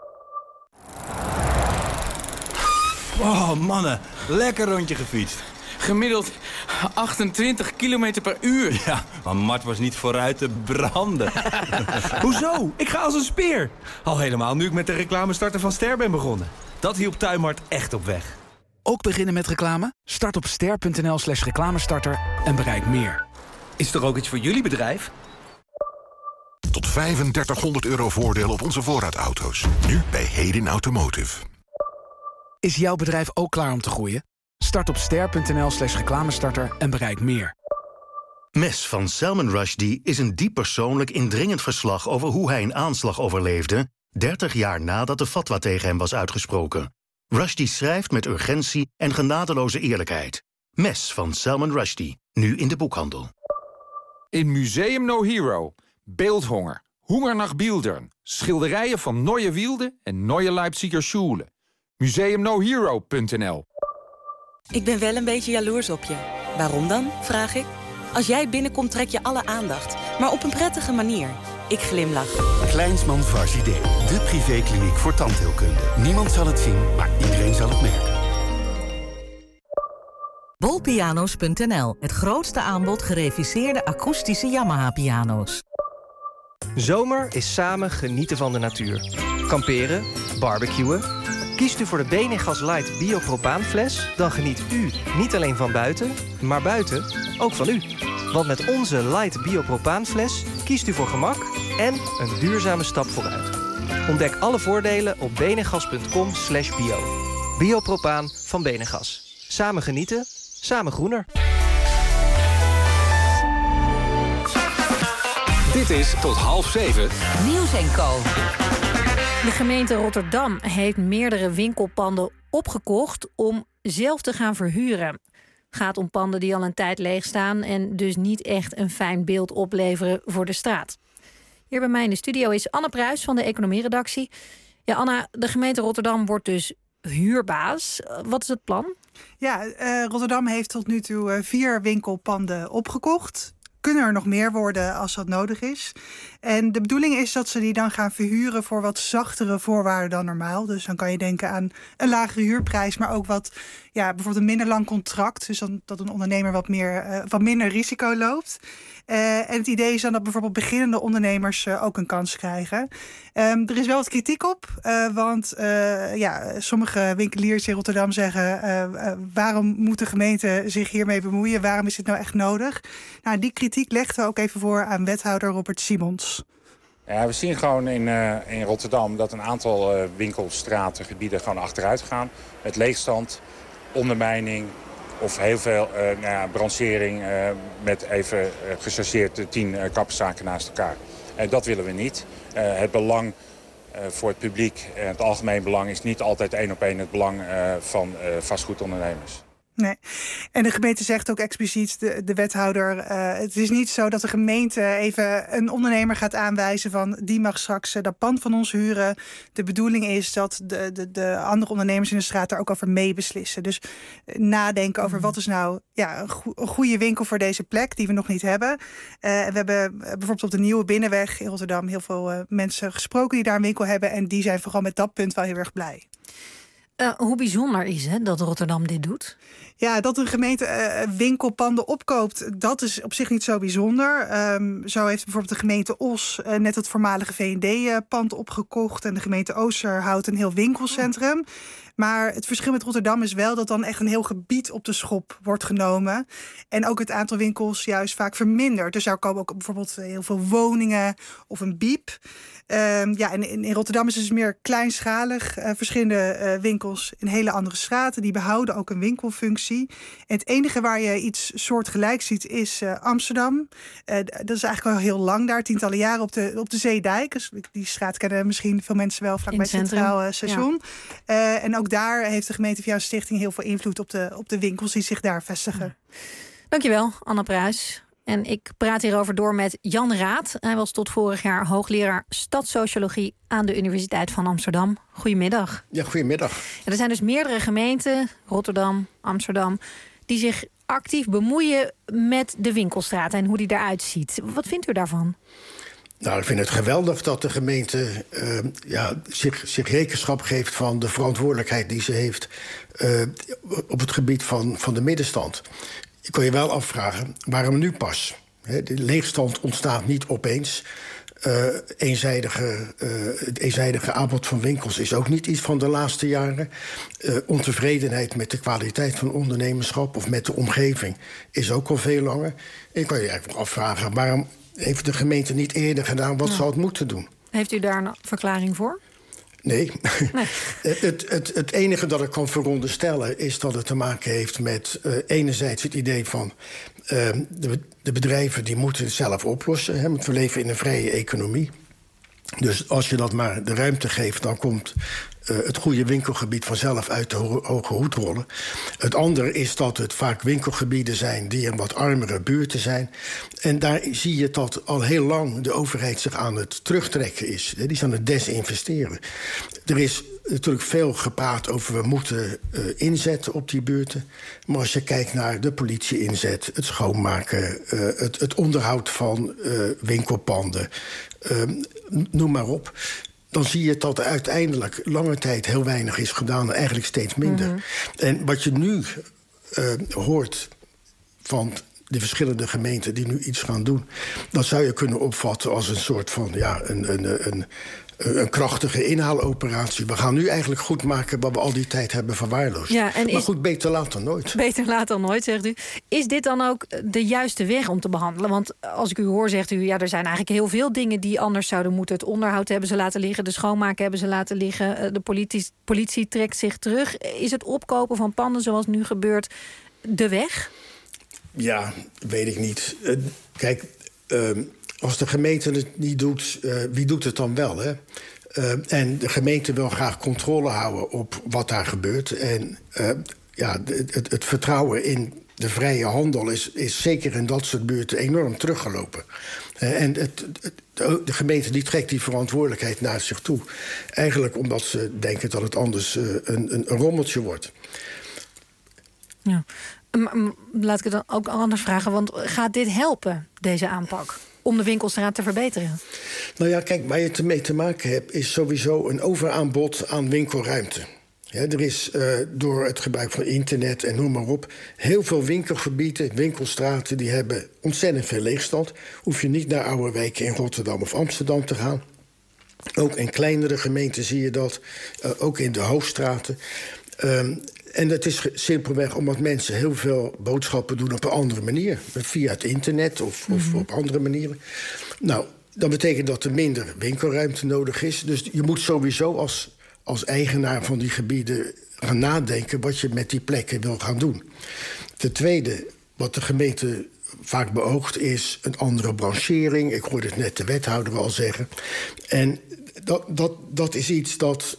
Oh, mannen. Lekker rondje gefietst. Gemiddeld 28 kilometer per uur. Ja, maar Mart was niet vooruit te branden. Hoezo? Ik ga als een speer. Al helemaal nu ik met de reclamestarter van Ster ben begonnen. Dat hielp Tuinmart echt op weg. Ook beginnen met reclame? Start op ster.nl/reclamestarter en bereik meer. Is er ook iets voor jullie bedrijf? Tot €3500 voordeel op onze voorraadauto's. Nu bij Heden Automotive. Is jouw bedrijf ook klaar om te groeien? Start op ster.nl/reclamestarter en bereik meer. Mes van Salman Rushdie is een diep persoonlijk indringend verslag over hoe hij een aanslag overleefde 30 jaar nadat de fatwa tegen hem was uitgesproken. Rushdie schrijft met urgentie en genadeloze eerlijkheid. Mes van Salman Rushdie, nu in de boekhandel. In Museum No Hero. Beeldhonger. Hunger nach Bildern. Schilderijen van Neue Wilde en Neue Leipziger Schule. museumnohero.nl. Ik ben wel een beetje jaloers op je. Waarom dan, vraag ik. Als jij binnenkomt trek je alle aandacht, maar op een prettige manier. Ik glimlach. Kleinsman Varsité, de privékliniek voor tandheelkunde. Niemand zal het zien, maar iedereen zal het merken. Bolpiano's.nl, het grootste aanbod gereviseerde akoestische Yamaha-piano's. Zomer is samen genieten van de natuur. Kamperen, barbecuen. Kiest u voor de Benegas Light Biopropaanfles, dan geniet u niet alleen van buiten, maar buiten ook van u. Want met onze Light Biopropaanfles kiest u voor gemak en een duurzame stap vooruit. Ontdek alle voordelen op benegas.com/bio. Biopropaan van Benegas. Samen genieten, samen groener. Dit is tot 6:30. Nieuws & Co. De gemeente Rotterdam heeft meerdere winkelpanden opgekocht om zelf te gaan verhuren. Het gaat om panden die al een tijd leeg staan en dus niet echt een fijn beeld opleveren voor de straat. Hier bij mij in de studio is Anne Pruis van de economieredactie. Ja, Anna, de gemeente Rotterdam wordt dus huurbaas. Wat is het plan? Ja, Rotterdam heeft tot nu toe 4 winkelpanden opgekocht. Kunnen er nog meer worden als dat nodig is. En de bedoeling is dat ze die dan gaan verhuren voor wat zachtere voorwaarden dan normaal. Dus dan kan je denken aan een lagere huurprijs, maar ook wat, bijvoorbeeld een minder lang contract. Dus dan, dat een ondernemer wat minder risico loopt. En het idee is dan dat bijvoorbeeld beginnende ondernemers ook een kans krijgen. Er is wel wat kritiek op, want sommige winkeliers in Rotterdam zeggen, waarom moet de gemeente zich hiermee bemoeien? Waarom is dit nou echt nodig? Nou, die kritiek legden we ook even voor aan wethouder Robert Simons. Ja, we zien gewoon in Rotterdam dat een aantal winkelstratengebieden gewoon achteruit gaan. Met leegstand, ondermijning of heel veel branchering met even gechargeerd 10 kapperszaken naast elkaar. Dat willen we niet. Het belang voor het publiek en het algemeen belang is niet altijd 1 op 1 het belang van vastgoedondernemers. Nee. En de gemeente zegt ook expliciet, de wethouder... het is niet zo dat de gemeente even een ondernemer gaat aanwijzen van... die mag straks dat pand van ons huren. De bedoeling is dat de andere ondernemers in de straat daar ook over mee beslissen. Dus nadenken over wat is nou een goede winkel voor deze plek... die we nog niet hebben. We hebben bijvoorbeeld op de Nieuwe Binnenweg in Rotterdam... heel veel mensen gesproken die daar een winkel hebben... en die zijn vooral met dat punt wel heel erg blij. Hoe bijzonder is het dat Rotterdam dit doet? Ja, dat een gemeente winkelpanden opkoopt, dat is op zich niet zo bijzonder. Zo heeft bijvoorbeeld de gemeente Os net het voormalige V&D-pand opgekocht... en de gemeente Oosterhout een heel winkelcentrum. Maar het verschil met Rotterdam is wel dat dan echt een heel gebied op de schop wordt genomen. En ook het aantal winkels juist vaak vermindert. Dus daar komen ook bijvoorbeeld heel veel woningen of een biep. En in Rotterdam is het dus meer kleinschalig. Verschillende winkels in hele andere straten. Die behouden ook een winkelfunctie. En het enige waar je iets soortgelijks ziet is Amsterdam. Dat is eigenlijk al heel lang daar. Tientallen jaren op de Zeedijk. Dus die straat kennen misschien veel mensen wel vlakbij het Centraal Station. Ja. En ook daar heeft de gemeente via een stichting heel veel invloed op de winkels die zich daar vestigen. Dankjewel, Anna Pruis. En ik praat hierover door met Jan Raad. Hij was tot vorig jaar hoogleraar stadssociologie aan de Universiteit van Amsterdam. Goedemiddag. Ja, goedemiddag. Er zijn dus meerdere gemeenten, Rotterdam, Amsterdam, die zich actief bemoeien met de winkelstraat en hoe die eruit ziet. Wat vindt u daarvan? Nou, ik vind het geweldig dat de gemeente zich rekenschap geeft van de verantwoordelijkheid die ze heeft op het gebied van de middenstand. Ik kan je wel afvragen, waarom nu pas? De leegstand ontstaat niet opeens. Het eenzijdige aanbod van winkels is ook niet iets van de laatste jaren. Ontevredenheid met de kwaliteit van ondernemerschap of met de omgeving is ook al veel langer. En ik kan je eigenlijk afvragen, waarom heeft de gemeente niet eerder gedaan wat ze had moeten doen? Heeft u daar een verklaring voor? Nee. Het enige dat ik kan veronderstellen is dat het te maken heeft met enerzijds het idee van de bedrijven die moeten het zelf oplossen. Hè, want we leven in een vrije economie. Dus als je dat maar de ruimte geeft, dan komt het goede winkelgebied vanzelf uit de hoge hoed rollen. Het andere is dat het vaak winkelgebieden zijn die in wat armere buurten zijn. En daar zie je dat al heel lang de overheid zich aan het terugtrekken is. Die is aan het desinvesteren. Er is natuurlijk veel gepraat over we moeten inzetten op die buurten. Maar als je kijkt naar de politie-inzet, het schoonmaken, het onderhoud van winkelpanden, noem maar op, dan zie je dat er uiteindelijk lange tijd heel weinig is gedaan en eigenlijk steeds minder. Mm-hmm. En wat je nu hoort van de verschillende gemeenten die nu iets gaan doen, dat zou je kunnen opvatten als een soort van een krachtige inhaaloperatie. We gaan nu eigenlijk goed maken wat we al die tijd hebben verwaarloosd. Ja, maar goed, beter laat dan nooit. Beter laat dan nooit, zegt u. Is dit dan ook de juiste weg om te behandelen? Want als ik u hoor, zegt u, er zijn eigenlijk heel veel dingen die anders zouden moeten. Het onderhoud hebben ze laten liggen, de schoonmaken hebben ze laten liggen. De politie trekt zich terug. Is het opkopen van panden zoals nu gebeurt de weg? Ja, weet ik niet. Kijk, als de gemeente het niet doet, wie doet het dan wel? Hè? En de gemeente wil graag controle houden op wat daar gebeurt. En het vertrouwen in de vrije handel is zeker in dat soort buurten enorm teruggelopen. En de gemeente die trekt die verantwoordelijkheid naar zich toe. Eigenlijk omdat ze denken dat het anders een rommeltje wordt. Ja. Laat ik het dan ook anders vragen, want gaat dit helpen, deze aanpak, om de winkelstraat te verbeteren? Nou ja, kijk, waar je het mee te maken hebt, is sowieso een overaanbod aan winkelruimte. Ja, er is door het gebruik van internet en noem maar op heel veel winkelgebieden, winkelstraten, die hebben ontzettend veel leegstand. Hoef je niet naar oude wijken in Rotterdam of Amsterdam te gaan. Ook in kleinere gemeenten zie je dat, ook in de hoofdstraten. En dat is simpelweg omdat mensen heel veel boodschappen doen op een andere manier. Via het internet of op andere manieren. Nou, dan betekent dat er minder winkelruimte nodig is. Dus je moet sowieso als eigenaar van die gebieden gaan nadenken wat je met die plekken wil gaan doen. Ten tweede, wat de gemeente vaak beoogt, is een andere branchering. Ik hoorde het net de wethouder al zeggen. En dat is iets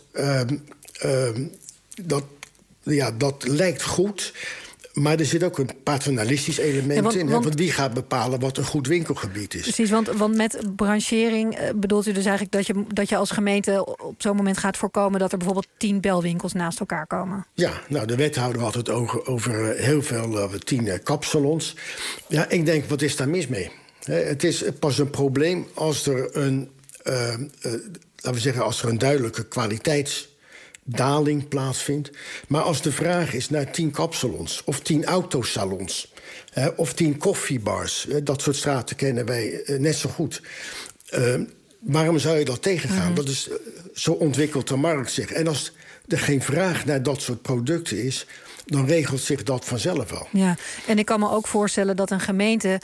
dat lijkt goed. Maar er zit ook een paternalistisch element in. Want wie gaat bepalen wat een goed winkelgebied is? Precies, want met branchering bedoelt u dus eigenlijk dat je als gemeente op zo'n moment gaat voorkomen dat er bijvoorbeeld 10 belwinkels naast elkaar komen? Ja, nou, de wethouder had het over heel veel 10 kapsalons. Ja, ik denk, wat is daar mis mee? Het is pas een probleem als er als er een duidelijke kwaliteitsdaling plaatsvindt. Maar als de vraag is naar 10 kapsalons of 10 autosalons of 10 koffiebars, dat soort straten kennen wij net zo goed. Waarom zou je dat tegengaan? Dat is zo ontwikkelt de markt zich. En als er geen vraag naar dat soort producten is, dan regelt zich dat vanzelf wel. Ja, en ik kan me ook voorstellen dat een gemeente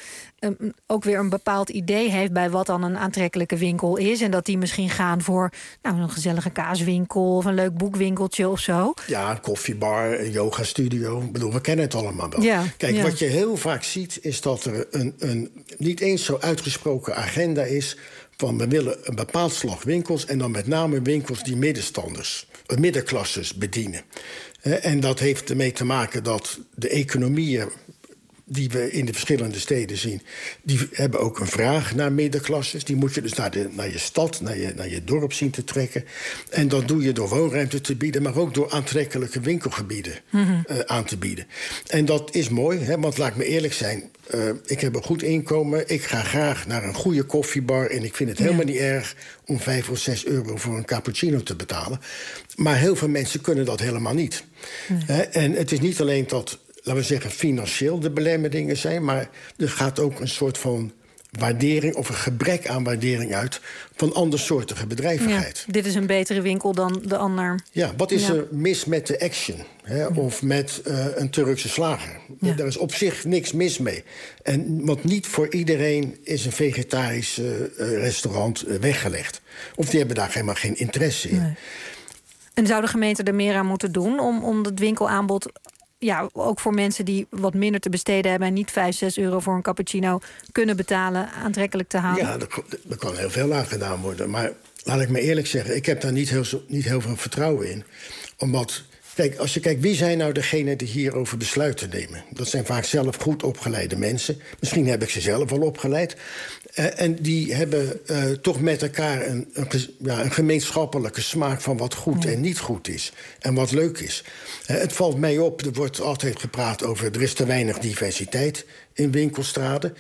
ook weer een bepaald idee heeft bij wat dan een aantrekkelijke winkel is. En dat die misschien gaan voor een gezellige kaaswinkel of een leuk boekwinkeltje of zo. Ja, een koffiebar, een yogastudio. Ik bedoel, we kennen het allemaal wel. Ja, kijk, wat je heel vaak ziet is dat er een niet eens zo uitgesproken agenda is van we willen een bepaald slag winkels en dan met name winkels die middenklasses bedienen. En dat heeft ermee te maken dat de economieën die we in de verschillende steden zien, die hebben ook een vraag naar middenklasses. Die moet je dus naar je stad, naar je dorp zien te trekken. En dat doe je door woonruimte te bieden, maar ook door aantrekkelijke winkelgebieden aan te bieden. En dat is mooi, want laat ik me eerlijk zijn, ik heb een goed inkomen, ik ga graag naar een goede koffiebar en ik vind het helemaal niet erg om 5 of 6 euro voor een cappuccino te betalen. Maar heel veel mensen kunnen dat helemaal niet. En het is niet alleen dat, laten we zeggen, financieel de belemmeringen zijn, maar er gaat ook een soort van waardering of een gebrek aan waardering uit van andersoortige bedrijvigheid. Ja, dit is een betere winkel dan de ander. Ja, wat is er mis met de Action? Of met een Turkse slager? Ja. Daar is op zich niks mis mee. Want niet voor iedereen is een vegetarisch restaurant weggelegd. Of die hebben daar helemaal geen interesse in. Nee. En zou de gemeente er meer aan moeten doen om het winkelaanbod, ook voor mensen die wat minder te besteden hebben en niet 5, 6 euro voor een cappuccino kunnen betalen, aantrekkelijk te houden? Ja, er kan heel veel aan gedaan worden. Maar laat ik me eerlijk zeggen, ik heb daar niet heel veel vertrouwen in. Omdat, kijk, als je kijkt, wie zijn nou degenen die hierover besluiten nemen? Dat zijn vaak zelf goed opgeleide mensen. Misschien heb ik ze zelf al opgeleid. En die hebben toch met elkaar een gemeenschappelijke smaak van wat goed en niet goed is. En wat leuk is. Het valt mij op, er wordt altijd gepraat over er is te weinig diversiteit in winkelstraten.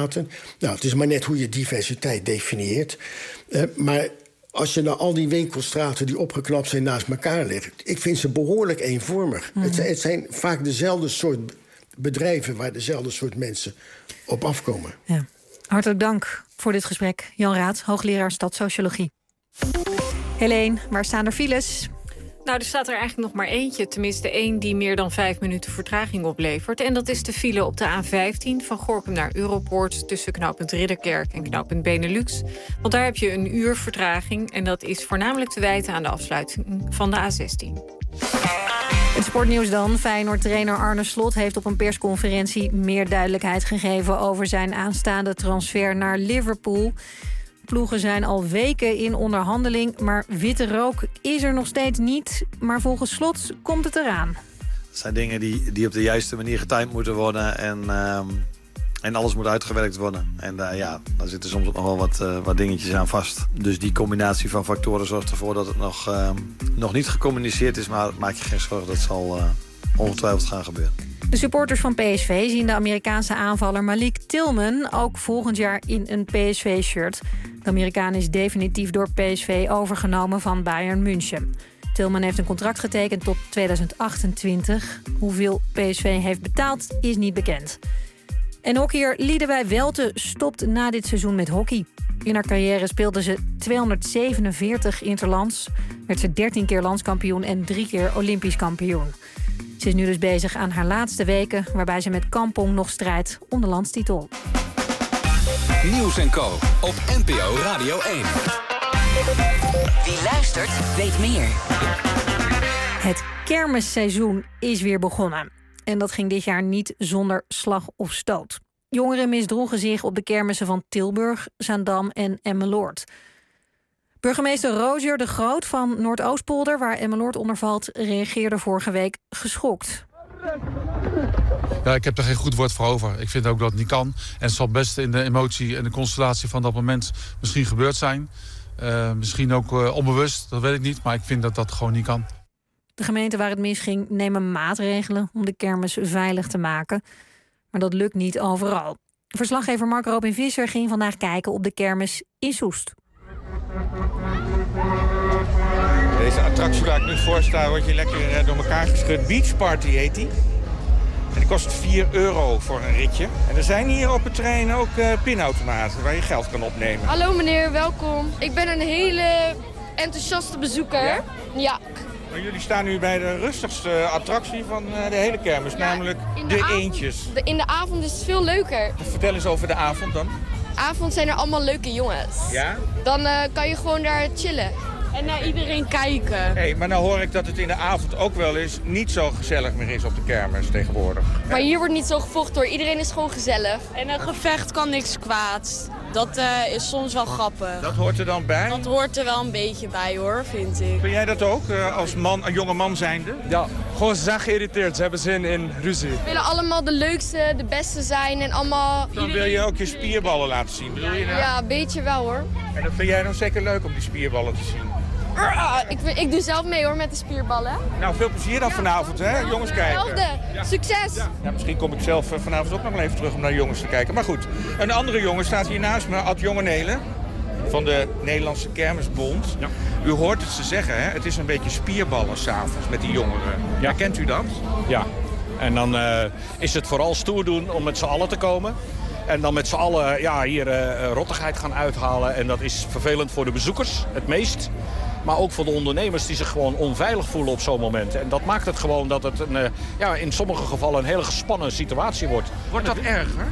Nou, het is maar net hoe je diversiteit definieert. Maar als je naar al die winkelstraten die opgeknapt zijn naast elkaar liggen, ik vind ze behoorlijk eenvormig. Het zijn vaak dezelfde soort bedrijven waar dezelfde soort mensen op afkomen. Ja. Hartelijk dank voor dit gesprek. Jan Raat, hoogleraar stadssociologie. Helene, waar staan er files? Nou, er staat er eigenlijk nog maar eentje. Tenminste, 1 die meer dan 5 minuten vertraging oplevert. En dat is de file op de A15 van Gorinchem naar Europoort, tussen knooppunt Ridderkerk en knooppunt Benelux. Want daar heb je een uur vertraging. En dat is voornamelijk te wijten aan de afsluiting van de A16. Het sportnieuws dan. Feyenoord-trainer Arne Slot heeft op een persconferentie meer duidelijkheid gegeven over zijn aanstaande transfer naar Liverpool. Ploegen zijn al weken in onderhandeling, maar witte rook is er nog steeds niet. Maar volgens Slot komt het eraan. Het zijn dingen die op de juiste manier getimed moeten worden en alles moet uitgewerkt worden. En daar zitten soms nog wel wat dingetjes aan vast. Dus die combinatie van factoren zorgt ervoor dat het nog niet gecommuniceerd is. Maar maak je geen zorgen, dat zal ongetwijfeld gaan gebeuren. De supporters van PSV zien de Amerikaanse aanvaller Malik Tillman ook volgend jaar in een PSV-shirt. De Amerikaan is definitief door PSV overgenomen van Bayern München. Tillman heeft een contract getekend tot 2028. Hoeveel PSV heeft betaald is niet bekend. En hockeyer Liedewij Welte stopt na dit seizoen met hockey. In haar carrière speelde ze 247 interlands, werd ze 13 keer landskampioen en 3 keer Olympisch kampioen. Ze is nu dus bezig aan haar laatste weken, waarbij ze met Kampong nog strijdt om de landstitel. Nieuws & Co. op NPO Radio 1. Wie luistert, weet meer. Het kermisseizoen is weer begonnen. En dat ging dit jaar niet zonder slag of stoot. Jongeren misdroegen zich op de kermissen van Tilburg, Zaandam en Emmeloord. Burgemeester Rozier de Groot van Noordoostpolder, waar Emmeloord onder valt, reageerde vorige week geschokt. Ja, ik heb er geen goed woord voor over. Ik vind ook dat het niet kan. En het zal best in de emotie en de constellatie van dat moment misschien gebeurd zijn. Misschien ook onbewust, dat weet ik niet. Maar ik vind dat dat gewoon niet kan. De gemeenten waar het misging nemen maatregelen om de kermis veilig te maken. Maar dat lukt niet overal. Verslaggever Mark Robin Visser ging vandaag kijken op de kermis in Soest. Deze attractie waar ik nu voor sta, word je lekker door elkaar geschud. Beach Party heet die. En die kost €4 voor een ritje. En er zijn hier op het terrein ook pinautomaten waar je geld kan opnemen. Hallo meneer, welkom. Ik ben een hele enthousiaste bezoeker. Ja. Maar jullie staan nu bij de rustigste attractie van de hele kermis, namelijk de eendjes. In de avond is het veel leuker. Vertel eens over de avond dan. Avond zijn er allemaal leuke jongens. Ja? Dan kan je gewoon daar chillen. En naar iedereen kijken. Hey, maar nou hoor ik dat het in de avond ook wel eens niet zo gezellig meer is op de kermis tegenwoordig. Maar hier wordt niet zo gevochten hoor. Iedereen is gewoon gezellig. En een gevecht kan niks kwaads. Dat is soms wel grappig. Dat hoort er dan bij? Dat hoort er wel een beetje bij hoor, vind ik. Vind jij dat ook, als man, een jonge man zijnde? Ja, gewoon ze zijn geïrriteerd. Ze hebben zin in ruzie. We willen allemaal de leukste, de beste zijn en allemaal... Dan wil je ook je spierballen laten zien, bedoel je nou? Ja, een beetje wel hoor. En dat vind jij dan zeker leuk om die spierballen te zien? Ik doe zelf mee hoor met de spierballen. Nou, veel plezier dan vanavond, hè? Jongens kijken. Hetzelfde. Succes! Ja, misschien kom ik zelf vanavond ook nog wel even terug om naar jongens te kijken. Maar goed, een andere jongen staat hier naast me, Ad Jongenelen, van de Nederlandse Kermisbond. Ja. U hoort het ze zeggen, hè? Het is een beetje spierballen s'avonds met die jongeren. Ja. Herkent u dat? Ja, en dan is het vooral stoer doen om met z'n allen te komen. En dan met z'n allen hier rottigheid gaan uithalen. En dat is vervelend voor de bezoekers, het meest. Maar ook voor de ondernemers die zich gewoon onveilig voelen op zo'n moment. En dat maakt het gewoon dat het in sommige gevallen een hele gespannen situatie wordt. Wordt dat erger?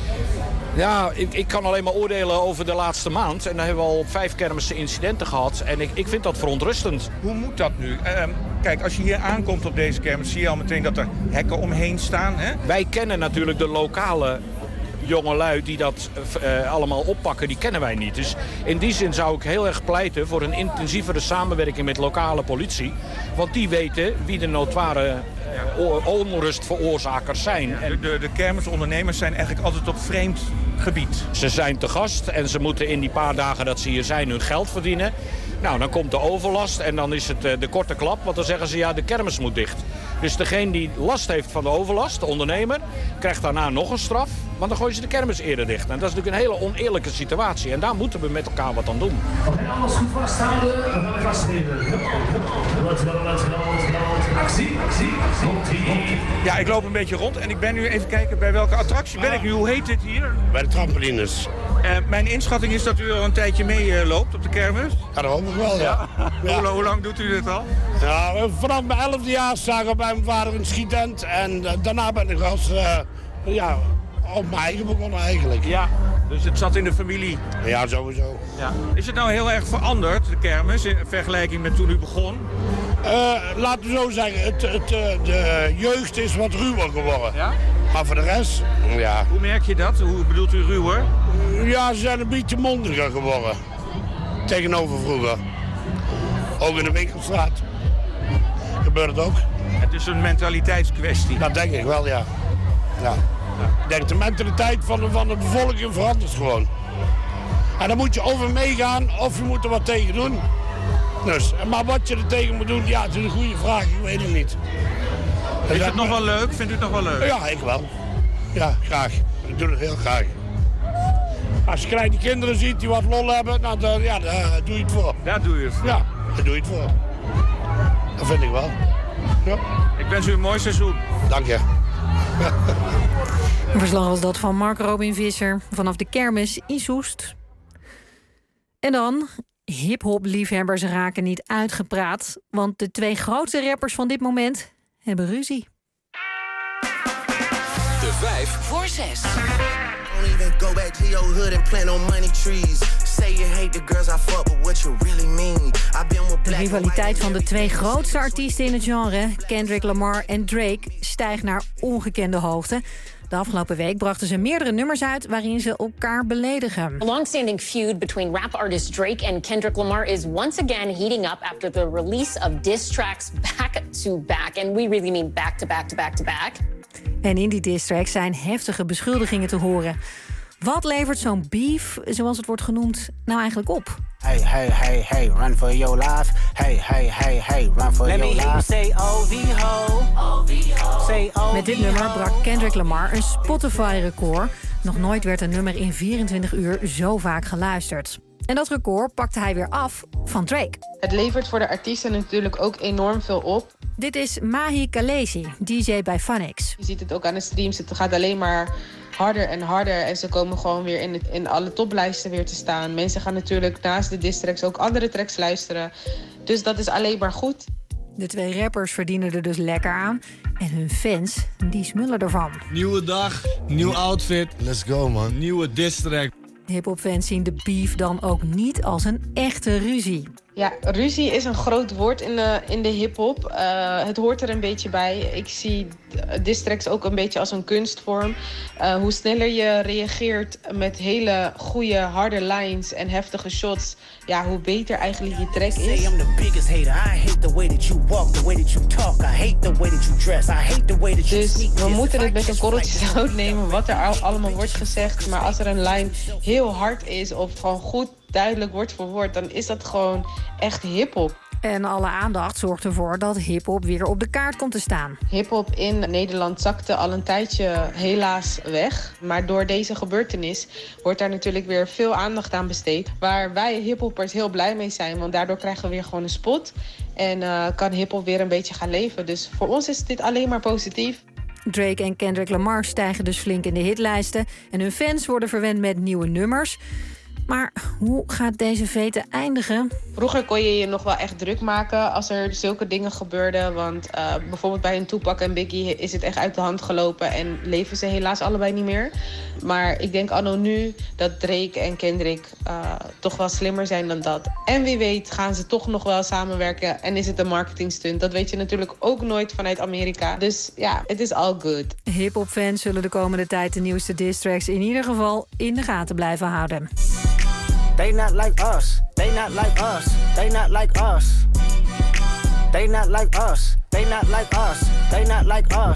Ja, ik kan alleen maar oordelen over de laatste maand. En dan hebben we al op 5 kermissen incidenten gehad. En ik vind dat verontrustend. Hoe moet dat nu? Kijk, als je hier aankomt op deze kermis, zie je al meteen dat er hekken omheen staan. Hè? Wij kennen natuurlijk de lokale jongelui die dat allemaal oppakken, die kennen wij niet. Dus in die zin zou ik heel erg pleiten voor een intensievere samenwerking met lokale politie. Want die weten wie de notoire onrustveroorzakers zijn. Ja, de kermisondernemers zijn eigenlijk altijd op vreemd gebied. Ze zijn te gast en ze moeten in die paar dagen dat ze hier zijn hun geld verdienen. Nou, dan komt de overlast en dan is het de korte klap. Want dan zeggen ze, ja, de kermis moet dicht. Dus degene die last heeft van de overlast, de ondernemer, krijgt daarna nog een straf. Want dan gooien ze de kermis eerder dicht. En dat is natuurlijk een hele oneerlijke situatie. En daar moeten we met elkaar wat aan doen. En alles goed vasthouden. We gaan vastnemen. Actie. Ja, ik loop een beetje rond en ik ben nu even kijken bij welke attractie ben ik nu. Hoe heet dit hier? Bij de trampolines. Mijn inschatting is dat u al een tijdje mee loopt op de kermis. Ja, dat hoop ik wel, ja. Hoe lang doet u dit al? Ja, vanaf mijn 11e jaar zag ik bij mijn vader een schietent. En daarna ben ik als op mijn eigen begonnen eigenlijk. Ja, dus het zat in de familie. Ja, sowieso. Ja. Is het nou heel erg veranderd, de kermis, in vergelijking met toen u begon? Laten we zo zeggen, de jeugd is wat ruwer geworden. Ja? Maar voor de rest, ja. Hoe merk je dat? Hoe bedoelt u ruwer? Ja, ze zijn een beetje mondiger geworden. Tegenover vroeger. Ook in de winkelstraat. Gebeurt het ook. Het is een mentaliteitskwestie. Dat denk ik wel, ja. Ik denk de mentaliteit van de bevolking verandert gewoon. En dan moet je over meegaan of je moet er wat tegen doen. Dus, maar wat je er tegen moet doen, ja, het is een goede vraag, ik weet het niet. Is het nog wel leuk? Vindt u het nog wel leuk? Ja, ik wel. Ja, graag. Ik doe het heel graag. Als je kleine kinderen ziet die wat lol hebben, nou, daar doe je het voor. Daar doe je het voor? Ja, daar doe je het voor. Dat vind ik wel. Ja. Ik wens u een mooi seizoen. Dank je. Een verslag was dat van Mark Robin Visser vanaf de kermis in Soest. En dan, hip-hop-liefhebbers raken niet uitgepraat, want de 2 grootste rappers van dit moment hebben ruzie. De 5 voor 6. Don't even go back like Geo Hood and plant on money trees. Say you hate the girls I fuck, but what you really mean? I've been with De rivaliteit van de twee grootste artiesten in het genre, Kendrick Lamar en Drake, stijgt naar ongekende hoogte. De afgelopen week brachten ze meerdere nummers uit waarin ze elkaar beledigen. A long-standing feud between rap artist Drake and Kendrick Lamar is once again heating up after the release of diss tracks back-to-back. And we really mean back-to-back-to-back-to-back. En in die diss tracks zijn heftige beschuldigingen te horen. Wat levert zo'n beef, zoals het wordt genoemd, nou eigenlijk op? Hey, hey, hey, hey, run for your life. Hey, hey, hey, hey, run for your life. Let me hear you say OVO. Met dit nummer brak Kendrick Lamar een Spotify-record. Nog nooit werd een nummer in 24 uur zo vaak geluisterd. En dat record pakte hij weer af van Drake. Het levert voor de artiesten natuurlijk ook enorm veel op. Dit is Mahi Kalesi, DJ bij Funix. Je ziet het ook aan de streams, het gaat alleen maar harder en harder. En ze komen gewoon weer in alle toplijsten weer te staan. Mensen gaan natuurlijk naast de diss tracks ook andere tracks luisteren. Dus dat is alleen maar goed. De twee rappers verdienen er dus lekker aan. En hun fans, die smullen ervan. Nieuwe dag, nieuw outfit. Let's go, man. Nieuwe diss track. Hip-hopfans zien de beef dan ook niet als een echte ruzie. Ja, ruzie is een groot woord in de hip-hop. Het hoort er een beetje bij. Ik zie diss tracks ook een beetje als een kunstvorm. Hoe sneller je reageert met hele goede, harde lines en heftige shots, ja, hoe beter eigenlijk je track is. Dus we moeten het met een korreltje zout nemen wat er allemaal wordt gezegd. Maar als er een lijn heel hard is of gewoon goed duidelijk woord voor woord, dan is dat gewoon echt hiphop. En alle aandacht zorgt ervoor dat hiphop weer op de kaart komt te staan. Hiphop in Nederland zakte al een tijdje helaas weg. Maar door deze gebeurtenis wordt daar natuurlijk weer veel aandacht aan besteed. Waar wij hiphoppers heel blij mee zijn, want daardoor krijgen we weer gewoon een spot. En kan hiphop weer een beetje gaan leven. Dus voor ons is dit alleen maar positief. Drake en Kendrick Lamar stijgen dus flink in de hitlijsten. En hun fans worden verwend met nieuwe nummers. Maar hoe gaat deze vete eindigen? Vroeger kon je je nog wel echt druk maken als er zulke dingen gebeurden. Want bijvoorbeeld bij een Tupac en Biggie is het echt uit de hand gelopen en leven ze helaas allebei niet meer. Maar ik denk anno nu dat Drake en Kendrick toch wel slimmer zijn dan dat. En wie weet gaan ze toch nog wel samenwerken en is het een marketingstunt. Dat weet je natuurlijk ook nooit vanuit Amerika. Dus ja, het is all good. Hip-hopfans zullen de komende tijd de nieuwste diss tracks in ieder geval in de gaten blijven houden. They not like us. They not like us. They not like us. They not like us. They not like us. They not like us.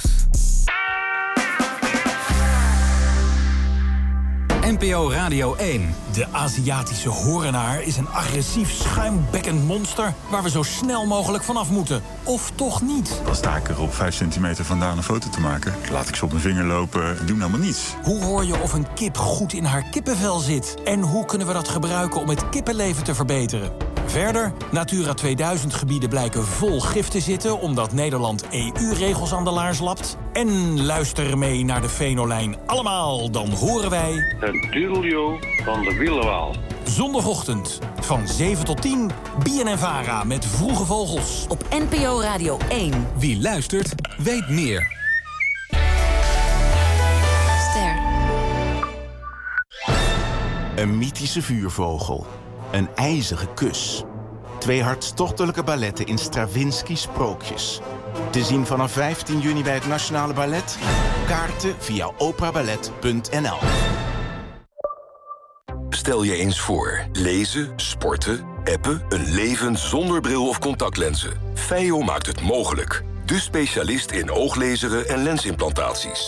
NPO Radio 1. De Aziatische horenaar is een agressief schuimbekkend monster waar we zo snel mogelijk vanaf moeten. Of toch niet? Dan sta ik er op 5 centimeter vandaan een foto te maken. Laat ik ze op mijn vinger lopen, doen helemaal niets. Hoe hoor je of een kip goed in haar kippenvel zit? En hoe kunnen we dat gebruiken om het kippenleven te verbeteren? Verder, Natura 2000 gebieden blijken vol gif te zitten omdat Nederland EU-regels aan de laars lapt. En luister mee naar de Venolijn allemaal, dan horen wij... Het dudeljo van de wielerwaal. Zondagochtend van 7 tot 10, BNNVARA met Vroege Vogels. Op NPO Radio 1. Wie luistert, weet meer. Ster. Een mythische vuurvogel. Een ijzige kus. 2 hartstochtelijke balletten in Stravinsky Sprookjes. Te zien vanaf 15 juni bij het Nationale Ballet. Kaarten via operaballet.nl. Stel je eens voor. Lezen, sporten, appen, een leven zonder bril of contactlenzen. Feio maakt het mogelijk. De specialist in ooglezeren en lensimplantaties.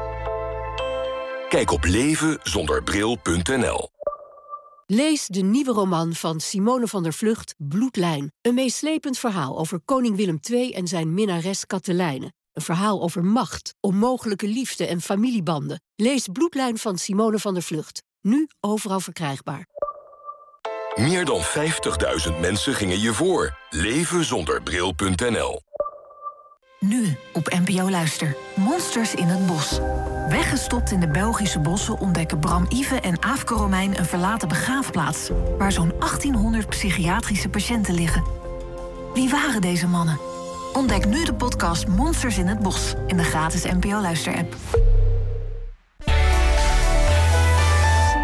Kijk op levenzonderbril.nl. Lees de nieuwe roman van Simone van der Vlugt, Bloedlijn. Een meeslepend verhaal over koning Willem II en zijn minnares Katelijne. Een verhaal over macht, onmogelijke liefde en familiebanden. Lees Bloedlijn van Simone van der Vlugt. Nu overal verkrijgbaar. Meer dan 50.000 mensen gingen je voor. Levenzonderbril.nl. Nu op NPO Luister. Monsters in het bos. Weggestopt in de Belgische bossen ontdekken Bram Ive en Aafke Romein een verlaten begraafplaats, waar zo'n 1800 psychiatrische patiënten liggen. Wie waren deze mannen? Ontdek nu de podcast Monsters in het bos in de gratis NPO Luister-app.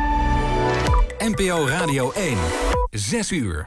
NPO Radio 1. 6 uur.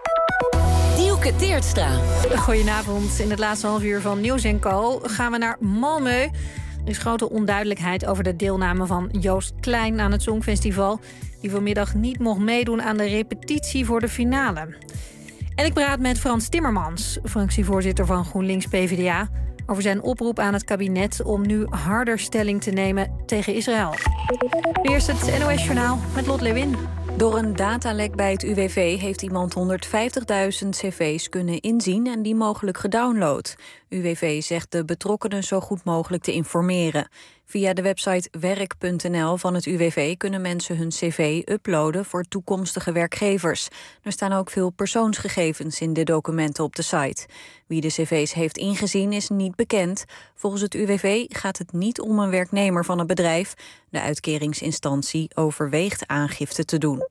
Dielke Teertstra. Goedenavond. In het laatste half uur van Nieuws & Co gaan we naar Malmö. Er is grote onduidelijkheid over de deelname van Joost Klein aan het Songfestival, die vanmiddag niet mocht meedoen aan de repetitie voor de finale. En ik praat met Frans Timmermans, fractievoorzitter van GroenLinks-PVDA, over zijn oproep aan het kabinet om nu harder stelling te nemen tegen Israël. Nu eerst het NOS-journaal met Lot Lewin. Door een datalek bij het UWV heeft iemand 150.000 cv's kunnen inzien en die mogelijk gedownload. UWV zegt de betrokkenen zo goed mogelijk te informeren. Via de website werk.nl van het UWV kunnen mensen hun cv uploaden voor toekomstige werkgevers. Er staan ook veel persoonsgegevens in de documenten op de site. Wie de cv's heeft ingezien is niet bekend. Volgens het UWV gaat het niet om een werknemer van het bedrijf. De uitkeringsinstantie overweegt aangifte te doen.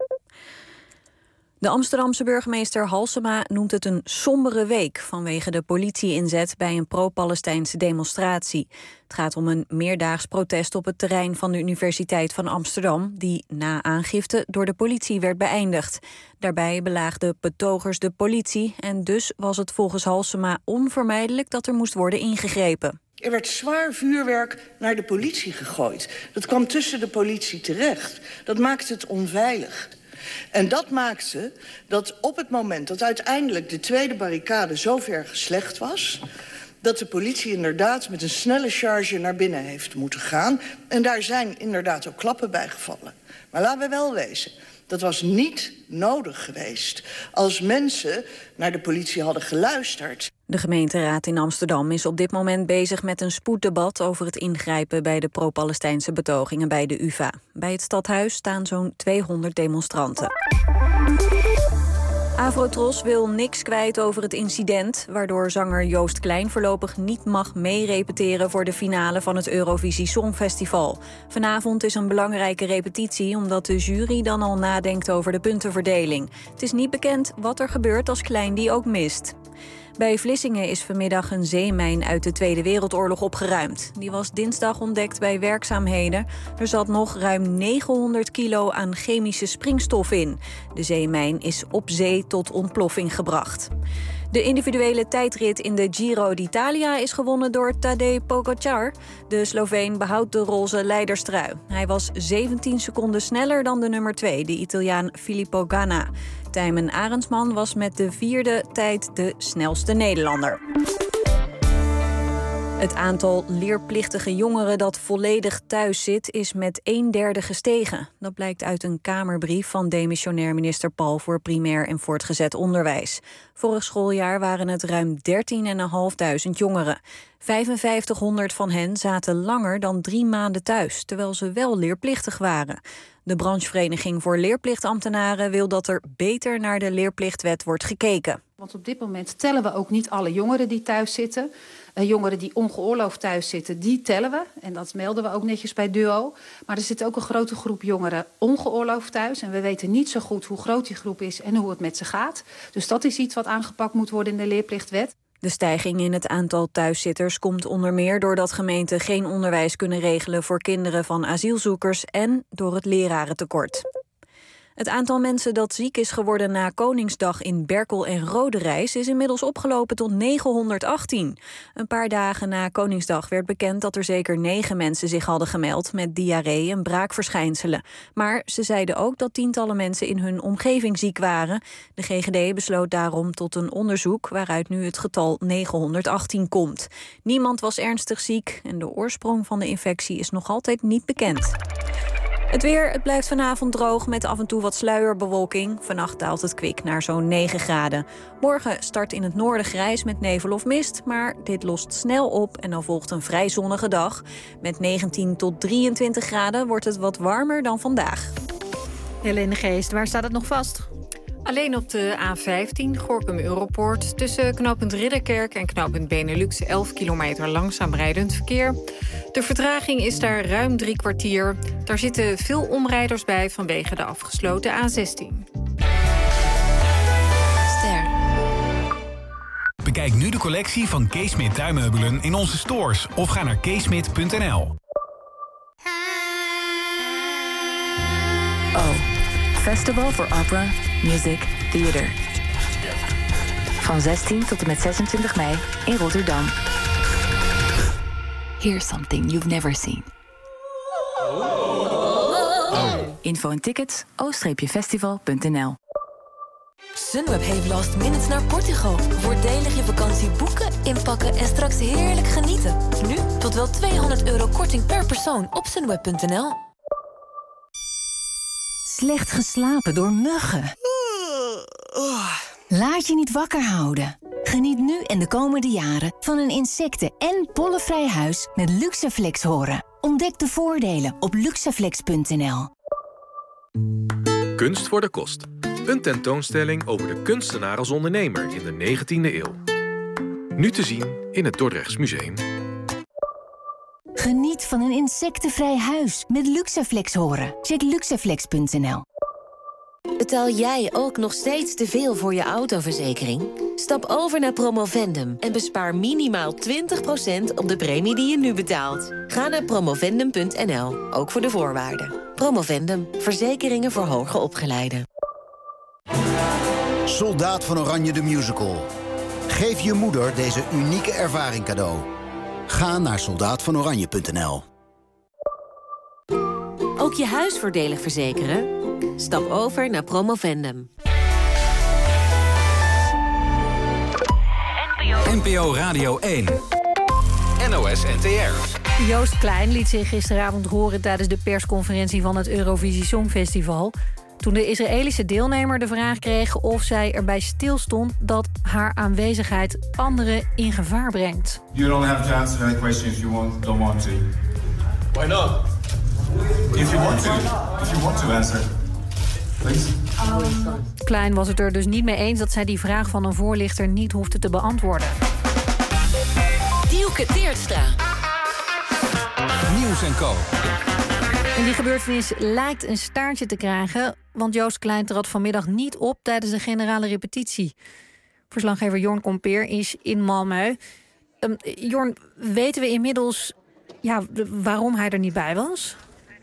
De Amsterdamse burgemeester Halsema noemt het een sombere week vanwege de politie-inzet bij een pro-Palestijnse demonstratie. Het gaat om een meerdaags protest op het terrein van de Universiteit van Amsterdam, die na aangifte door de politie werd beëindigd. Daarbij belaagden betogers de politie en dus was het volgens Halsema onvermijdelijk dat er moest worden ingegrepen. Er werd zwaar vuurwerk naar de politie gegooid. Dat kwam tussen de politie terecht. Dat maakte het onveilig. En dat maakte dat op het moment dat uiteindelijk de tweede barricade zo ver geslecht was, dat de politie inderdaad met een snelle charge naar binnen heeft moeten gaan. En daar zijn inderdaad ook klappen bij gevallen. Maar laten we wel wezen, dat was niet nodig geweest als mensen naar de politie hadden geluisterd. De gemeenteraad in Amsterdam is op dit moment bezig met een spoeddebat over het ingrijpen bij de pro-Palestijnse betogingen bij de UvA. Bij het stadhuis staan zo'n 200 demonstranten. Avrotros wil niks kwijt over het incident, waardoor zanger Joost Klein voorlopig niet mag meerepeteren voor de finale van het Eurovisie Songfestival. Vanavond is een belangrijke repetitie omdat de jury dan al nadenkt over de puntenverdeling. Het is niet bekend wat er gebeurt als Klein die ook mist. Bij Vlissingen is vanmiddag een zeemijn uit de Tweede Wereldoorlog opgeruimd. Die was dinsdag ontdekt bij werkzaamheden. Er zat nog ruim 900 kilo aan chemische springstof in. De zeemijn is op zee tot ontploffing gebracht. De individuele tijdrit in de Giro d'Italia is gewonnen door Tadej Pogačar. De Sloveen behoudt de roze leiderstrui. Hij was 17 seconden sneller dan de nummer 2, de Italiaan Filippo Ganna. Tijmen Arendsman was met de 4e tijd de snelste Nederlander. Het aantal leerplichtige jongeren dat volledig thuis zit is met 1/3 gestegen. Dat blijkt uit een Kamerbrief van demissionair minister Pal voor primair en voortgezet onderwijs. Vorig schooljaar waren het ruim 13.500 jongeren. 5500 van hen zaten langer dan 3 maanden thuis, terwijl ze wel leerplichtig waren. De branchevereniging voor leerplichtambtenaren wil dat er beter naar de leerplichtwet wordt gekeken. Want op dit moment tellen we ook niet alle jongeren die thuis zitten. Jongeren die ongeoorloofd thuis zitten, die tellen we. En dat melden we ook netjes bij DUO. Maar er zit ook een grote groep jongeren ongeoorloofd thuis. En we weten niet zo goed hoe groot die groep is en hoe het met ze gaat. Dus dat is iets wat aangepakt moet worden in de leerplichtwet. De stijging in het aantal thuiszitters komt onder meer doordat gemeenten geen onderwijs kunnen regelen voor kinderen van asielzoekers en door het lerarentekort. Het aantal mensen dat ziek is geworden na Koningsdag in Berkel en Roderijs is inmiddels opgelopen tot 918. Een paar dagen na Koningsdag werd bekend dat er zeker 9 mensen zich hadden gemeld met diarree en braakverschijnselen. Maar ze zeiden ook dat tientallen mensen in hun omgeving ziek waren. De GGD besloot daarom tot een onderzoek waaruit nu het getal 918 komt. Niemand was ernstig ziek en de oorsprong van de infectie is nog altijd niet bekend. Het weer, het blijft vanavond droog met af en toe wat sluierbewolking. Vannacht daalt het kwik naar zo'n 9 graden. Morgen start in het noorden grijs met nevel of mist, maar dit lost snel op en dan volgt een vrij zonnige dag. Met 19 tot 23 graden wordt het wat warmer dan vandaag. Helene Geest, waar staat het nog vast? Alleen op de A15 Gorinchem-Europoort tussen knooppunt Ridderkerk en knooppunt Benelux 11 kilometer langzaam rijdend verkeer. De vertraging is daar ruim 3 kwartier. Daar zitten veel omrijders bij vanwege de afgesloten A16. Ster. Bekijk nu de collectie van Keesmit tuinmeubelen in onze stores of ga naar keesmit.nl. Oh, Festival for Opera, Music, Theater. Van 16 tot en met 26 mei in Rotterdam. Here's something you've never seen. Info en tickets o-festival.nl. Sunweb heeft last minutes naar Portugal. Voordelig je vakantie boeken, inpakken en straks heerlijk genieten. Nu tot wel €200 korting per persoon op sunweb.nl. Slecht geslapen door muggen. Laat je niet wakker houden. Geniet nu en de komende jaren van een insecten- en pollenvrij huis met Luxaflex Horen. Ontdek de voordelen op luxaflex.nl. Kunst voor de kost. Een tentoonstelling over de kunstenaar als ondernemer in de 19e eeuw. Nu te zien in het Dordrechts Museum. Geniet van een insectenvrij huis met Luxaflex Horen. Check luxaflex.nl. Betaal jij ook nog steeds te veel voor je autoverzekering? Stap over naar Promovendum en bespaar minimaal 20% op de premie die je nu betaalt. Ga naar promovendum.nl, ook voor de voorwaarden. Promovendum, verzekeringen voor hoger opgeleiden. Soldaat van Oranje de Musical. Geef je moeder deze unieke ervaring cadeau. Ga naar soldaatvanoranje.nl. Ook je huis voordelig verzekeren? Stap over naar Promovendum. NPO Radio 1. NOS NTR. Joost Klein liet zich gisteravond horen tijdens de persconferentie van het Eurovisie Songfestival. Toen de Israëlische deelnemer de vraag kreeg of zij erbij stilstond dat haar aanwezigheid anderen in gevaar brengt. You don't have to answer that question if you don't want to. Why not? If you want to answer. Please. Klein was het er dus niet mee eens dat zij die vraag van een voorlichter niet hoefde te beantwoorden. Dielke Teertstra. Nieuws en Co. En die gebeurtenis lijkt een staartje te krijgen, want Joost Klein trad vanmiddag niet op tijdens de generale repetitie. Verslaggever Jorn Kompeer is in Malmö. Jorn, weten we inmiddels waarom hij er niet bij was?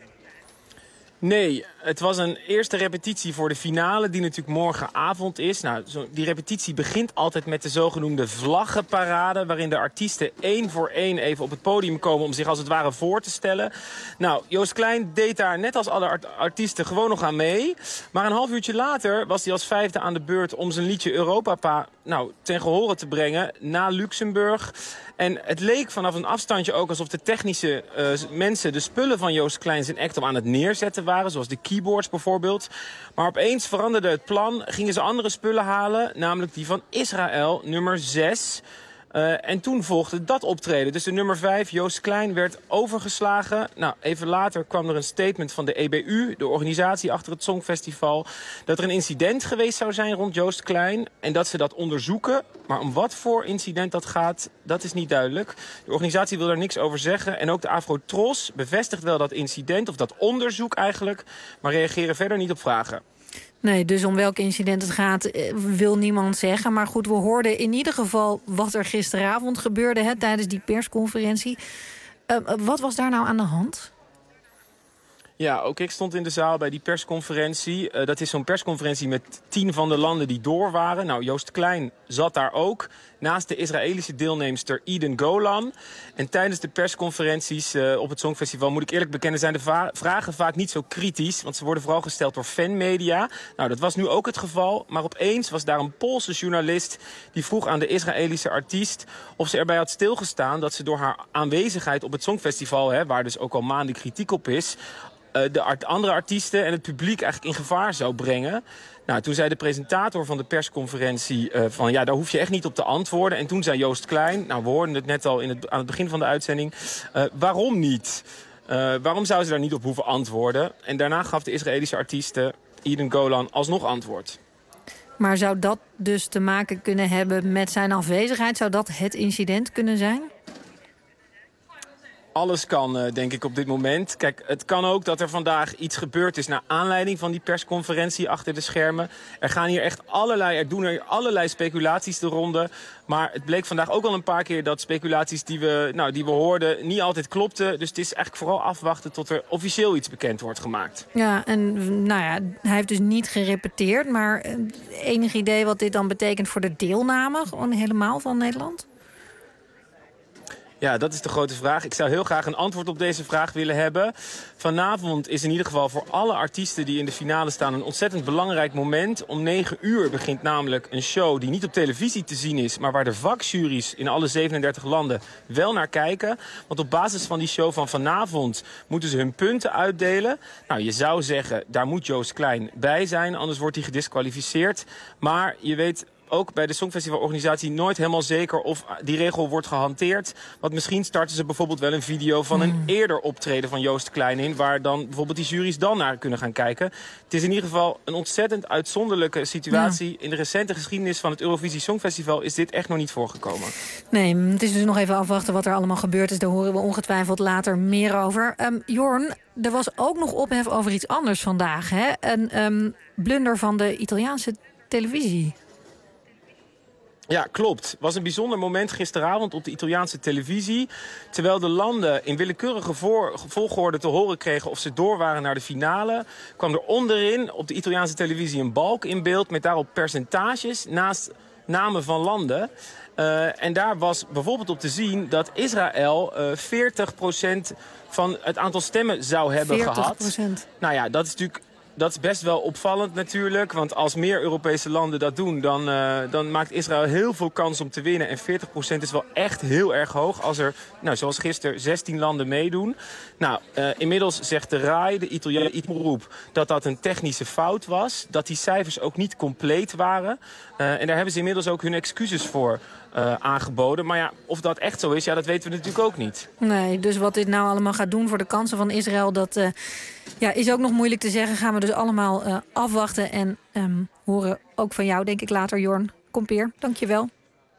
Nee, het was een eerste repetitie voor de finale die natuurlijk morgenavond is. Nou, die repetitie begint altijd met de zogenoemde vlaggenparade, waarin de artiesten één voor één even op het podium komen om zich als het ware voor te stellen. Nou, Joost Klein deed daar net als alle artiesten gewoon nog aan mee. Maar een half uurtje later was hij als vijfde aan de beurt om zijn liedje Europa ten gehore te brengen na Luxemburg. En het leek vanaf een afstandje ook alsof de technische mensen de spullen van Joost Klein zijn act aan het neerzetten waren, zoals de keyboards bijvoorbeeld. Maar opeens veranderde het plan, gingen ze andere spullen halen, namelijk die van Israël, nummer 6. En toen volgde dat optreden. Dus de nummer 5, Joost Klein, werd overgeslagen. Nou, even later kwam er een statement van de EBU, de organisatie achter het Songfestival, dat er een incident geweest zou zijn rond Joost Klein en dat ze dat onderzoeken. Maar om wat voor incident dat gaat, dat is niet duidelijk. De organisatie wil daar niks over zeggen. En ook de Afro-Tros bevestigt wel dat incident, of dat onderzoek eigenlijk, maar reageren verder niet op vragen. Nee, dus om welk incident het gaat wil niemand zeggen. Maar goed, we hoorden in ieder geval wat er gisteravond gebeurde tijdens die persconferentie. Wat was daar nou aan de hand? Ja, ook ik stond in de zaal bij die persconferentie. Dat is zo'n persconferentie met 10 van de landen die door waren. Nou, Joost Klein zat daar ook, naast de Israëlische deelnemster Eden Golan. En tijdens de persconferenties op het Songfestival, moet ik eerlijk bekennen, zijn de vragen vaak niet zo kritisch. Want ze worden vooral gesteld door fanmedia. Nou, dat was nu ook het geval. Maar opeens was daar een Poolse journalist die vroeg aan de Israëlische artiest of ze erbij had stilgestaan dat ze door haar aanwezigheid op het Songfestival, waar dus ook al maanden kritiek op is, de andere artiesten en het publiek eigenlijk in gevaar zou brengen. Nou, toen zei de presentator van de persconferentie daar hoef je echt niet op te antwoorden. En toen zei Joost Klein, nou, we hoorden het net al aan het begin van de uitzending, waarom niet? Waarom zou ze daar niet op hoeven antwoorden? En daarna gaf de Israëlische artieste Eden Golan alsnog antwoord. Maar zou dat dus te maken kunnen hebben met zijn afwezigheid? Zou dat het incident kunnen zijn? alles kan, denk ik, op dit moment. Kijk, het kan ook dat er vandaag iets gebeurd is naar aanleiding van die persconferentie achter de schermen. Er doen er allerlei speculaties de ronde. Maar het bleek vandaag ook al een paar keer dat speculaties die we hoorden niet altijd klopten. Dus het is eigenlijk vooral afwachten tot er officieel iets bekend wordt gemaakt. Ja, en hij heeft dus niet gerepeteerd. Maar enig idee wat dit dan betekent voor de deelname gewoon helemaal van Nederland? Ja, dat is de grote vraag. Ik zou heel graag een antwoord op deze vraag willen hebben. Vanavond is in ieder geval voor alle artiesten die in de finale staan een ontzettend belangrijk moment. Om 9 uur begint namelijk een show die niet op televisie te zien is, maar waar de vakjuries in alle 37 landen wel naar kijken. Want op basis van die show van vanavond moeten ze hun punten uitdelen. Nou, je zou zeggen, daar moet Joost Klein bij zijn, anders wordt hij gedisqualificeerd. Maar je weet ook bij de Songfestivalorganisatie nooit helemaal zeker of die regel wordt gehanteerd. Want misschien starten ze bijvoorbeeld wel een video van een eerder optreden van Joost Klein in, waar dan bijvoorbeeld die juries dan naar kunnen gaan kijken. Het is in ieder geval een ontzettend uitzonderlijke situatie. In de recente geschiedenis van het Eurovisie Songfestival is dit echt nog niet voorgekomen. Nee, het is dus nog even afwachten wat er allemaal gebeurd is. Daar horen we ongetwijfeld later meer over. Jorn, er was ook nog ophef over iets anders vandaag, hè? Een blunder van de Italiaanse televisie. Ja, klopt. Het was een bijzonder moment gisteravond op de Italiaanse televisie. Terwijl de landen in willekeurige volgorde te horen kregen of ze door waren naar de finale, kwam er onderin op de Italiaanse televisie een balk in beeld met daarop percentages naast namen van landen. En daar was bijvoorbeeld op te zien dat Israël 40% van het aantal stemmen zou hebben 40%. Gehad. Nou ja, dat is best wel opvallend natuurlijk. Want als meer Europese landen dat doen, dan maakt Israël heel veel kans om te winnen. En 40% is wel echt heel erg hoog als er, zoals gisteren, 16 landen meedoen. Nou, inmiddels zegt de RAI, de Italiaanse omroep, dat een technische fout was. Dat die cijfers ook niet compleet waren. En daar hebben ze inmiddels ook hun excuses voor aangeboden. Maar ja, of dat echt zo is, dat weten we natuurlijk ook niet. Nee, dus wat dit nou allemaal gaat doen voor de kansen van Israël, dat is ook nog moeilijk te zeggen. Gaan we dus allemaal afwachten en horen ook van jou, denk ik later, Jorn. Kompeer, dank je wel.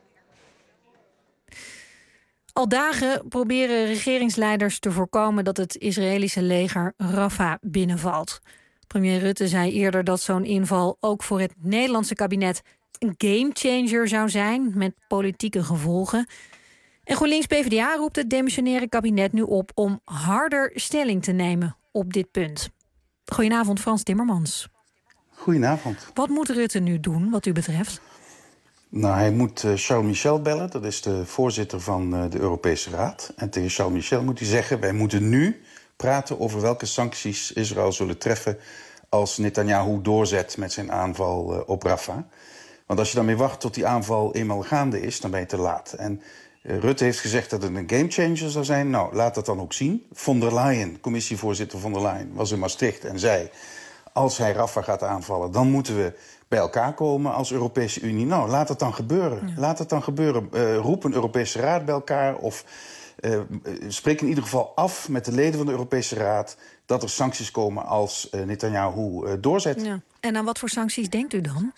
Al dagen proberen regeringsleiders te voorkomen dat het Israëlische leger Rafah binnenvalt. Premier Rutte zei eerder dat zo'n inval ook voor het Nederlandse kabinet een gamechanger zou zijn met politieke gevolgen. En GroenLinks-PVDA roept het demissionaire kabinet nu op om harder stelling te nemen op dit punt. Goedenavond, Frans Timmermans. Goedenavond. Wat moet Rutte nu doen, wat u betreft? Nou, hij moet Charles Michel bellen. Dat is de voorzitter van de Europese Raad. En tegen Charles Michel moet hij zeggen, wij moeten nu praten over welke sancties Israël zullen treffen als Netanyahu doorzet met zijn aanval op Rafah. Want als je dan weer wacht tot die aanval eenmaal gaande is, dan ben je te laat. En Rutte heeft gezegd dat het een gamechanger zou zijn. Nou, laat dat dan ook zien. Von der Leyen, commissievoorzitter von der Leyen, was in Maastricht en zei, als hij Rafah gaat aanvallen, dan moeten we bij elkaar komen als Europese Unie. Nou, laat het dan gebeuren. Ja. Laat het dan gebeuren. Roep een Europese Raad bij elkaar of spreek in ieder geval af met de leden van de Europese Raad dat er sancties komen als Netanyahu doorzet. Ja. En aan wat voor sancties denkt u dan?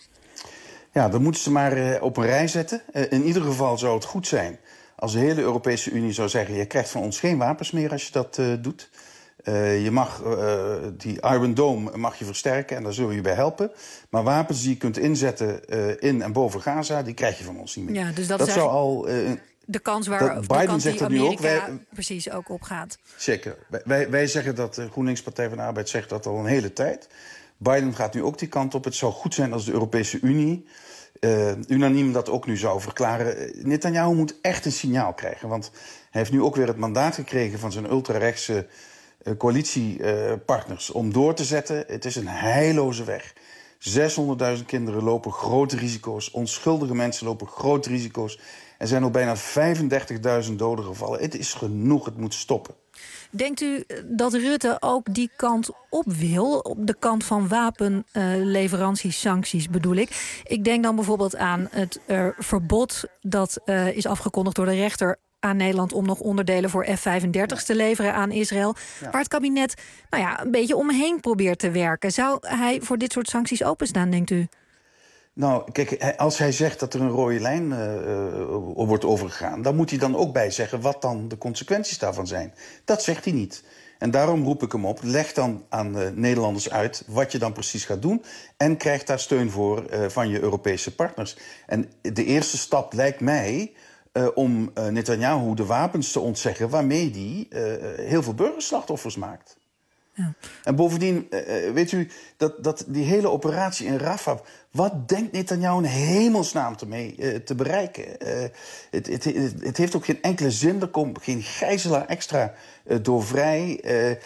Ja, dan moeten ze maar op een rij zetten. In ieder geval zou het goed zijn als de hele Europese Unie zou zeggen, je krijgt van ons geen wapens meer als je dat doet. Je mag die Iron Dome mag je versterken en daar zullen we je bij helpen. Maar wapens die je kunt inzetten in en boven Gaza, die krijg je van ons niet meer. Ja, dus dat zou al de kans waar Biden zegt dat nu ook. Precies ook opgaat. Zeker. Wij zeggen dat de GroenLinks Partij van de Arbeid zegt dat al een hele tijd. Biden gaat nu ook die kant op. Het zou goed zijn als de Europese Unie unaniem dat ook nu zou verklaren. Netanyahu moet echt een signaal krijgen. Want hij heeft nu ook weer het mandaat gekregen van zijn ultrarechtse coalitiepartners om door te zetten. Het is een heilloze weg. 600.000 kinderen lopen grote risico's. Onschuldige mensen lopen grote risico's. Er zijn al bijna 35.000 doden gevallen. Het is genoeg, het moet stoppen. Denkt u dat Rutte ook die kant op wil? Op de kant van wapenleveranties, sancties bedoel ik. Ik denk dan bijvoorbeeld aan het verbod dat is afgekondigd door de rechter aan Nederland om nog onderdelen voor F-35's te leveren aan Israël. Ja. Waar het kabinet een beetje omheen probeert te werken. Zou hij voor dit soort sancties openstaan, denkt u? Nou, kijk, als hij zegt dat er een rode lijn wordt overgegaan, dan moet hij dan ook bij zeggen wat dan de consequenties daarvan zijn. Dat zegt hij niet. En daarom roep ik hem op, leg dan aan de Nederlanders uit wat je dan precies gaat doen en krijg daar steun voor van je Europese partners. En de eerste stap lijkt mij om Netanyahu de wapens te ontzeggen waarmee hij heel veel burgerslachtoffers maakt. Ja. En bovendien, weet u, dat die hele operatie in Rafah, wat denkt Netanyahu in hemelsnaam te bereiken? Het heeft ook geen enkele zin, er komt geen gijzelaar extra door vrij.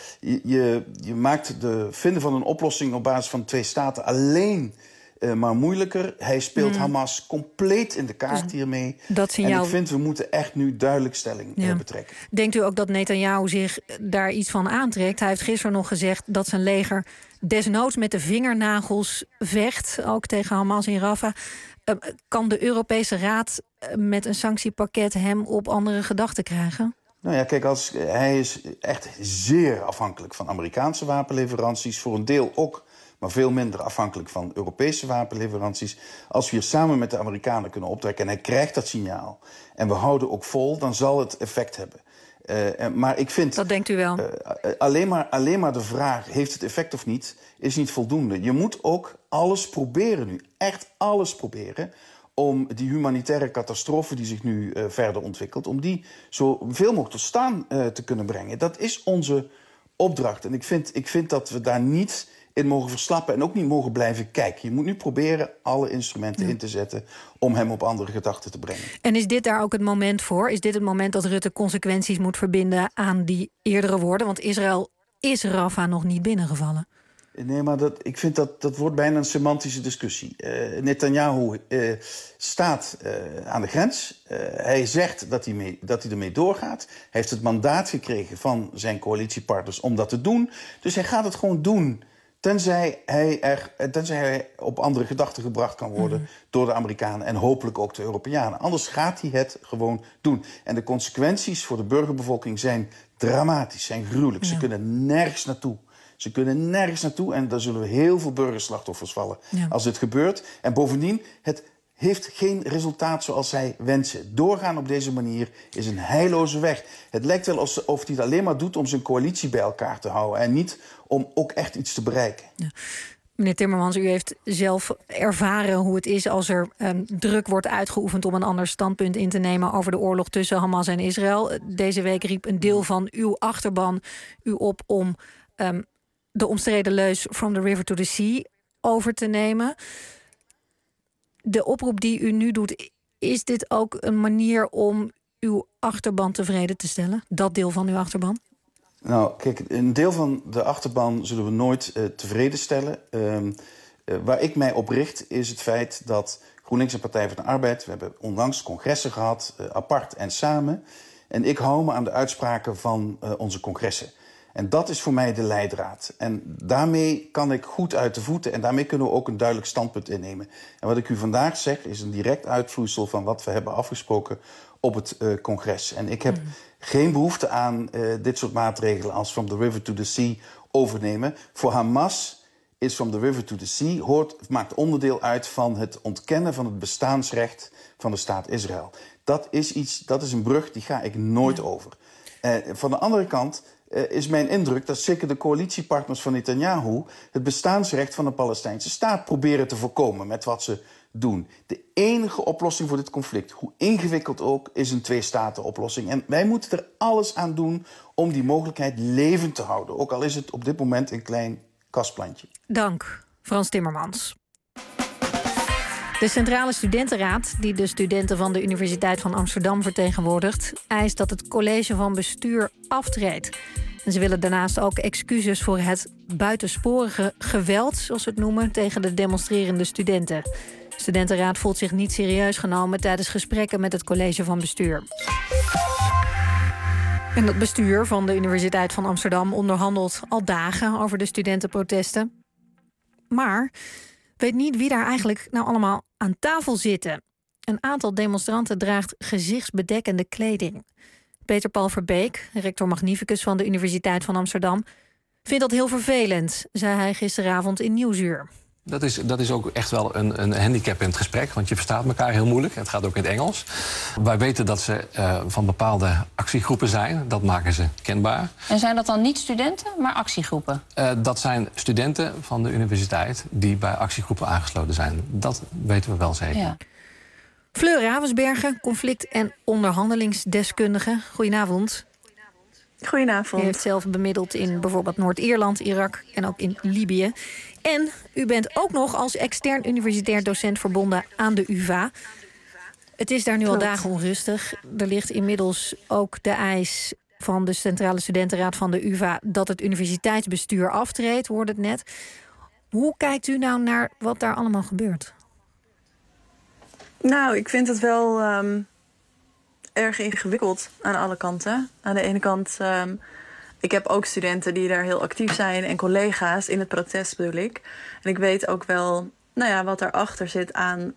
Je maakt de vinden van een oplossing op basis van 2 staten alleen maar moeilijker. Hij speelt Hamas compleet in de kaart hiermee. Dat signaal... En ik vind, we moeten echt nu duidelijk stelling betrekken. Denkt u ook dat Netanyahu zich daar iets van aantrekt? Hij heeft gisteren nog gezegd dat zijn leger desnoods met de vingernagels vecht, ook tegen Hamas in Rafah. Kan de Europese Raad met een sanctiepakket hem op andere gedachten krijgen? Nou ja, kijk, hij is echt zeer afhankelijk van Amerikaanse wapenleveranties. Voor een deel ook, maar veel minder afhankelijk van Europese wapenleveranties. Als we hier samen met de Amerikanen kunnen optrekken en hij krijgt dat signaal en we houden ook vol, dan zal het effect hebben. Maar ik vind... Dat denkt u wel? Alleen maar de vraag, heeft het effect of niet, is niet voldoende. Je moet ook alles proberen nu, echt alles proberen, om die humanitaire catastrofe die zich nu verder ontwikkelt, om die zoveel mogelijk tot staan te kunnen brengen. Dat is onze opdracht. En ik vind dat we daar niet in mogen verslappen en ook niet mogen blijven kijken. Je moet nu proberen alle instrumenten in te zetten om hem op andere gedachten te brengen. En is dit daar ook het moment voor? Is dit het moment dat Rutte consequenties moet verbinden aan die eerdere woorden? Want Israël is Rafah nog niet binnengevallen. Nee, maar ik vind dat wordt bijna een semantische discussie. Netanyahu staat aan de grens. Hij zegt dat hij ermee doorgaat. Hij heeft het mandaat gekregen van zijn coalitiepartners om dat te doen. Dus hij gaat het gewoon doen. Tenzij hij op andere gedachten gebracht kan worden door de Amerikanen en hopelijk ook de Europeanen. Anders gaat hij het gewoon doen. En de consequenties voor de burgerbevolking zijn dramatisch, zijn gruwelijk. Ja. Ze kunnen nergens naartoe. En daar zullen we heel veel burgerslachtoffers vallen als dit gebeurt. En bovendien, het heeft geen resultaat zoals zij wensen. Doorgaan op deze manier is een heilloze weg. Het lijkt wel alsof hij het alleen maar doet om zijn coalitie bij elkaar te houden en niet om ook echt iets te bereiken. Ja. Meneer Timmermans, u heeft zelf ervaren hoe het is als er druk wordt uitgeoefend om een ander standpunt in te nemen over de oorlog tussen Hamas en Israël. Deze week riep een deel van uw achterban u op om de omstreden leus From the River to the Sea over te nemen. De oproep die u nu doet, is dit ook een manier om uw achterban tevreden te stellen? Dat deel van uw achterban? Nou, kijk, een deel van de achterban zullen we nooit tevreden stellen. Waar ik mij op richt is het feit dat GroenLinks en Partij van de Arbeid, we hebben onlangs congressen gehad, apart en samen. En ik hou me aan de uitspraken van onze congressen. En dat is voor mij de leidraad. En daarmee kan ik goed uit de voeten en daarmee kunnen we ook een duidelijk standpunt innemen. En wat ik u vandaag zeg is een direct uitvloeisel van wat we hebben afgesproken op het congres. En ik heb geen behoefte aan dit soort maatregelen als From the River to the Sea overnemen. Voor Hamas is From the River to the Sea maakt onderdeel uit van het ontkennen van het bestaansrecht van de staat Israël. Dat is een brug die ga ik nooit over. Van de andere kant is mijn indruk dat zeker de coalitiepartners van Netanyahu het bestaansrecht van de Palestijnse staat proberen te voorkomen met wat ze doen. De enige oplossing voor dit conflict, hoe ingewikkeld ook, is een 2-staten-oplossing. En wij moeten er alles aan doen om die mogelijkheid levend te houden. Ook al is het op dit moment een klein kastplantje. Dank, Frans Timmermans. De Centrale Studentenraad, die de studenten van de Universiteit van Amsterdam vertegenwoordigt, eist dat het college van bestuur aftreedt. En ze willen daarnaast ook excuses voor het buitensporige geweld, zoals ze het noemen, tegen de demonstrerende studenten. De studentenraad voelt zich niet serieus genomen tijdens gesprekken met het college van bestuur. En het bestuur van de Universiteit van Amsterdam onderhandelt al dagen over de studentenprotesten. Maar weet niet wie daar eigenlijk nou allemaal aan tafel zitten. Een aantal demonstranten draagt gezichtsbedekkende kleding. Peter Paul Verbeek, rector magnificus van de Universiteit van Amsterdam, vindt dat heel vervelend, zei hij gisteravond in Nieuwsuur. Dat is ook echt wel een handicap in het gesprek, want je verstaat elkaar heel moeilijk. Het gaat ook in het Engels. Wij weten dat ze van bepaalde actiegroepen zijn. Dat maken ze kenbaar. En zijn dat dan niet studenten, maar actiegroepen? Dat zijn studenten van de universiteit die bij actiegroepen aangesloten zijn. Dat weten we wel zeker. Ja. Fleur Ravensbergen, conflict- en onderhandelingsdeskundige. Goedenavond. Goedenavond. U heeft zelf bemiddeld in bijvoorbeeld Noord-Ierland, Irak en ook in Libië. En u bent ook nog als extern universitair docent verbonden aan de UvA. Het is daar nu al dagen onrustig. Er ligt inmiddels ook de eis van de Centrale Studentenraad van de UvA dat het universiteitsbestuur aftreedt, hoorde het net. Hoe kijkt u nou naar wat daar allemaal gebeurt? Nou, ik vind het wel erg ingewikkeld aan alle kanten. Aan de ene kant, ik heb ook studenten die daar heel actief zijn en collega's in het protest bedoel ik. En ik weet ook wel wat daarachter zit aan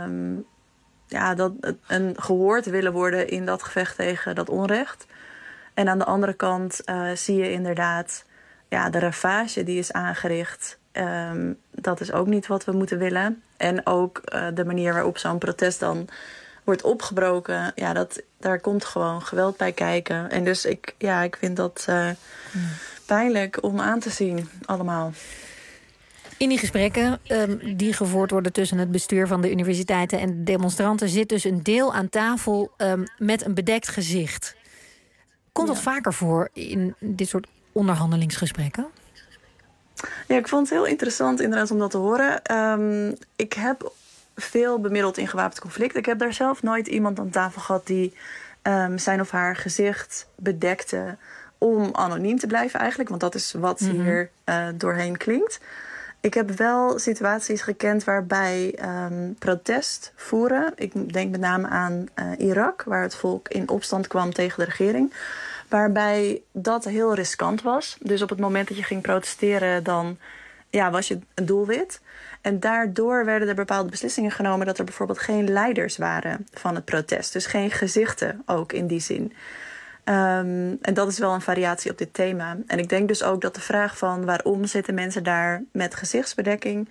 dat een gehoord willen worden in dat gevecht tegen dat onrecht. En aan de andere kant zie je inderdaad de ravage die is aangericht. Dat is ook niet wat we moeten willen. En ook de manier waarop zo'n protest dan wordt opgebroken. Daar komt gewoon geweld bij kijken. En dus ik vind dat pijnlijk om aan te zien allemaal. In die gesprekken die gevoerd worden tussen het bestuur van de universiteiten en de demonstranten zit dus een deel aan tafel met een bedekt gezicht. Komt dat vaker voor in dit soort onderhandelingsgesprekken? Ja, ik vond het heel interessant inderdaad om dat te horen. Ik heb veel bemiddeld in gewapend conflict. Ik heb daar zelf nooit iemand aan tafel gehad die zijn of haar gezicht bedekte om anoniem te blijven eigenlijk. Want dat is wat hier doorheen klinkt. Ik heb wel situaties gekend waarbij protest voeren. Ik denk met name aan Irak, waar het volk in opstand kwam tegen de regering. Waarbij dat heel riskant was. Dus op het moment dat je ging protesteren, dan was je een doelwit. En daardoor werden er bepaalde beslissingen genomen dat er bijvoorbeeld geen leiders waren van het protest. Dus geen gezichten ook in die zin. En dat is wel een variatie op dit thema. En ik denk dus ook dat de vraag van waarom zitten mensen daar met gezichtsbedekking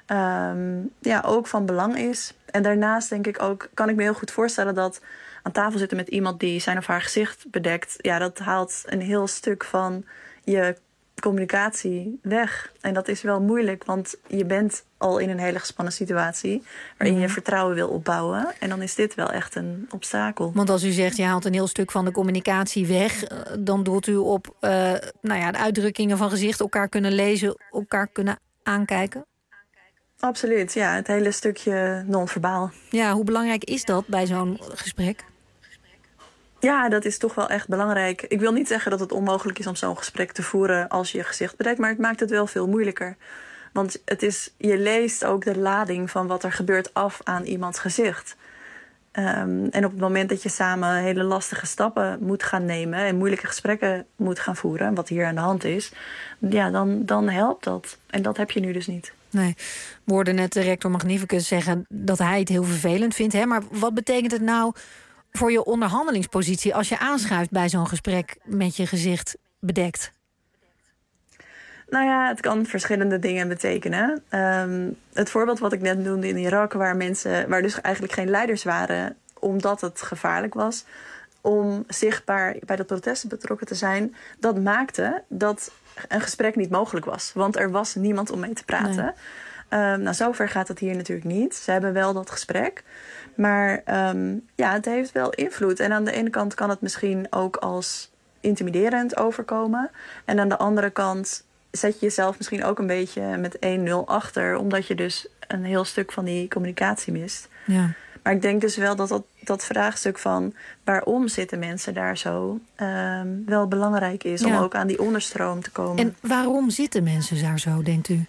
ook van belang is. En daarnaast denk ik ook, kan ik me heel goed voorstellen dat aan tafel zitten met iemand die zijn of haar gezicht bedekt. Ja, dat haalt een heel stuk van je communicatie weg. En dat is wel moeilijk, want je bent al in een hele gespannen situatie waarin je vertrouwen wil opbouwen. En dan is dit wel echt een obstakel. Want als u zegt, je haalt een heel stuk van de communicatie weg, dan doelt u op de uitdrukkingen van gezicht, elkaar kunnen lezen, elkaar kunnen aankijken? Absoluut, ja. Het hele stukje non-verbaal. Ja, hoe belangrijk is dat bij zo'n gesprek? Ja, dat is toch wel echt belangrijk. Ik wil niet zeggen dat het onmogelijk is om zo'n gesprek te voeren als je je gezicht bedekt, maar het maakt het wel veel moeilijker. Want je leest ook de lading van wat er gebeurt af aan iemands gezicht. En op het moment dat je samen hele lastige stappen moet gaan nemen en moeilijke gesprekken moet gaan voeren, wat hier aan de hand is, dan helpt dat. En dat heb je nu dus niet. Nee, we hoorden net de rector Magnificus zeggen dat hij het heel vervelend vindt. Hè? Maar wat betekent het nou voor je onderhandelingspositie als je aanschuift bij zo'n gesprek met je gezicht bedekt? Nou ja, het kan verschillende dingen betekenen. Het voorbeeld wat ik net noemde in Irak, waar dus eigenlijk geen leiders waren, omdat het gevaarlijk was om zichtbaar bij dat protest betrokken te zijn, dat maakte dat een gesprek niet mogelijk was. Want er was niemand om mee te praten. Nee. Zover gaat het hier natuurlijk niet. Ze hebben wel dat gesprek. Maar het heeft wel invloed. En aan de ene kant kan het misschien ook als intimiderend overkomen. En aan de andere kant zet je jezelf misschien ook een beetje met 1-0 achter, omdat je dus een heel stuk van die communicatie mist. Ja. Maar ik denk dus wel dat vraagstuk van waarom zitten mensen daar zo wel belangrijk is om ook aan die onderstroom te komen. En waarom zitten mensen daar zo, denkt u?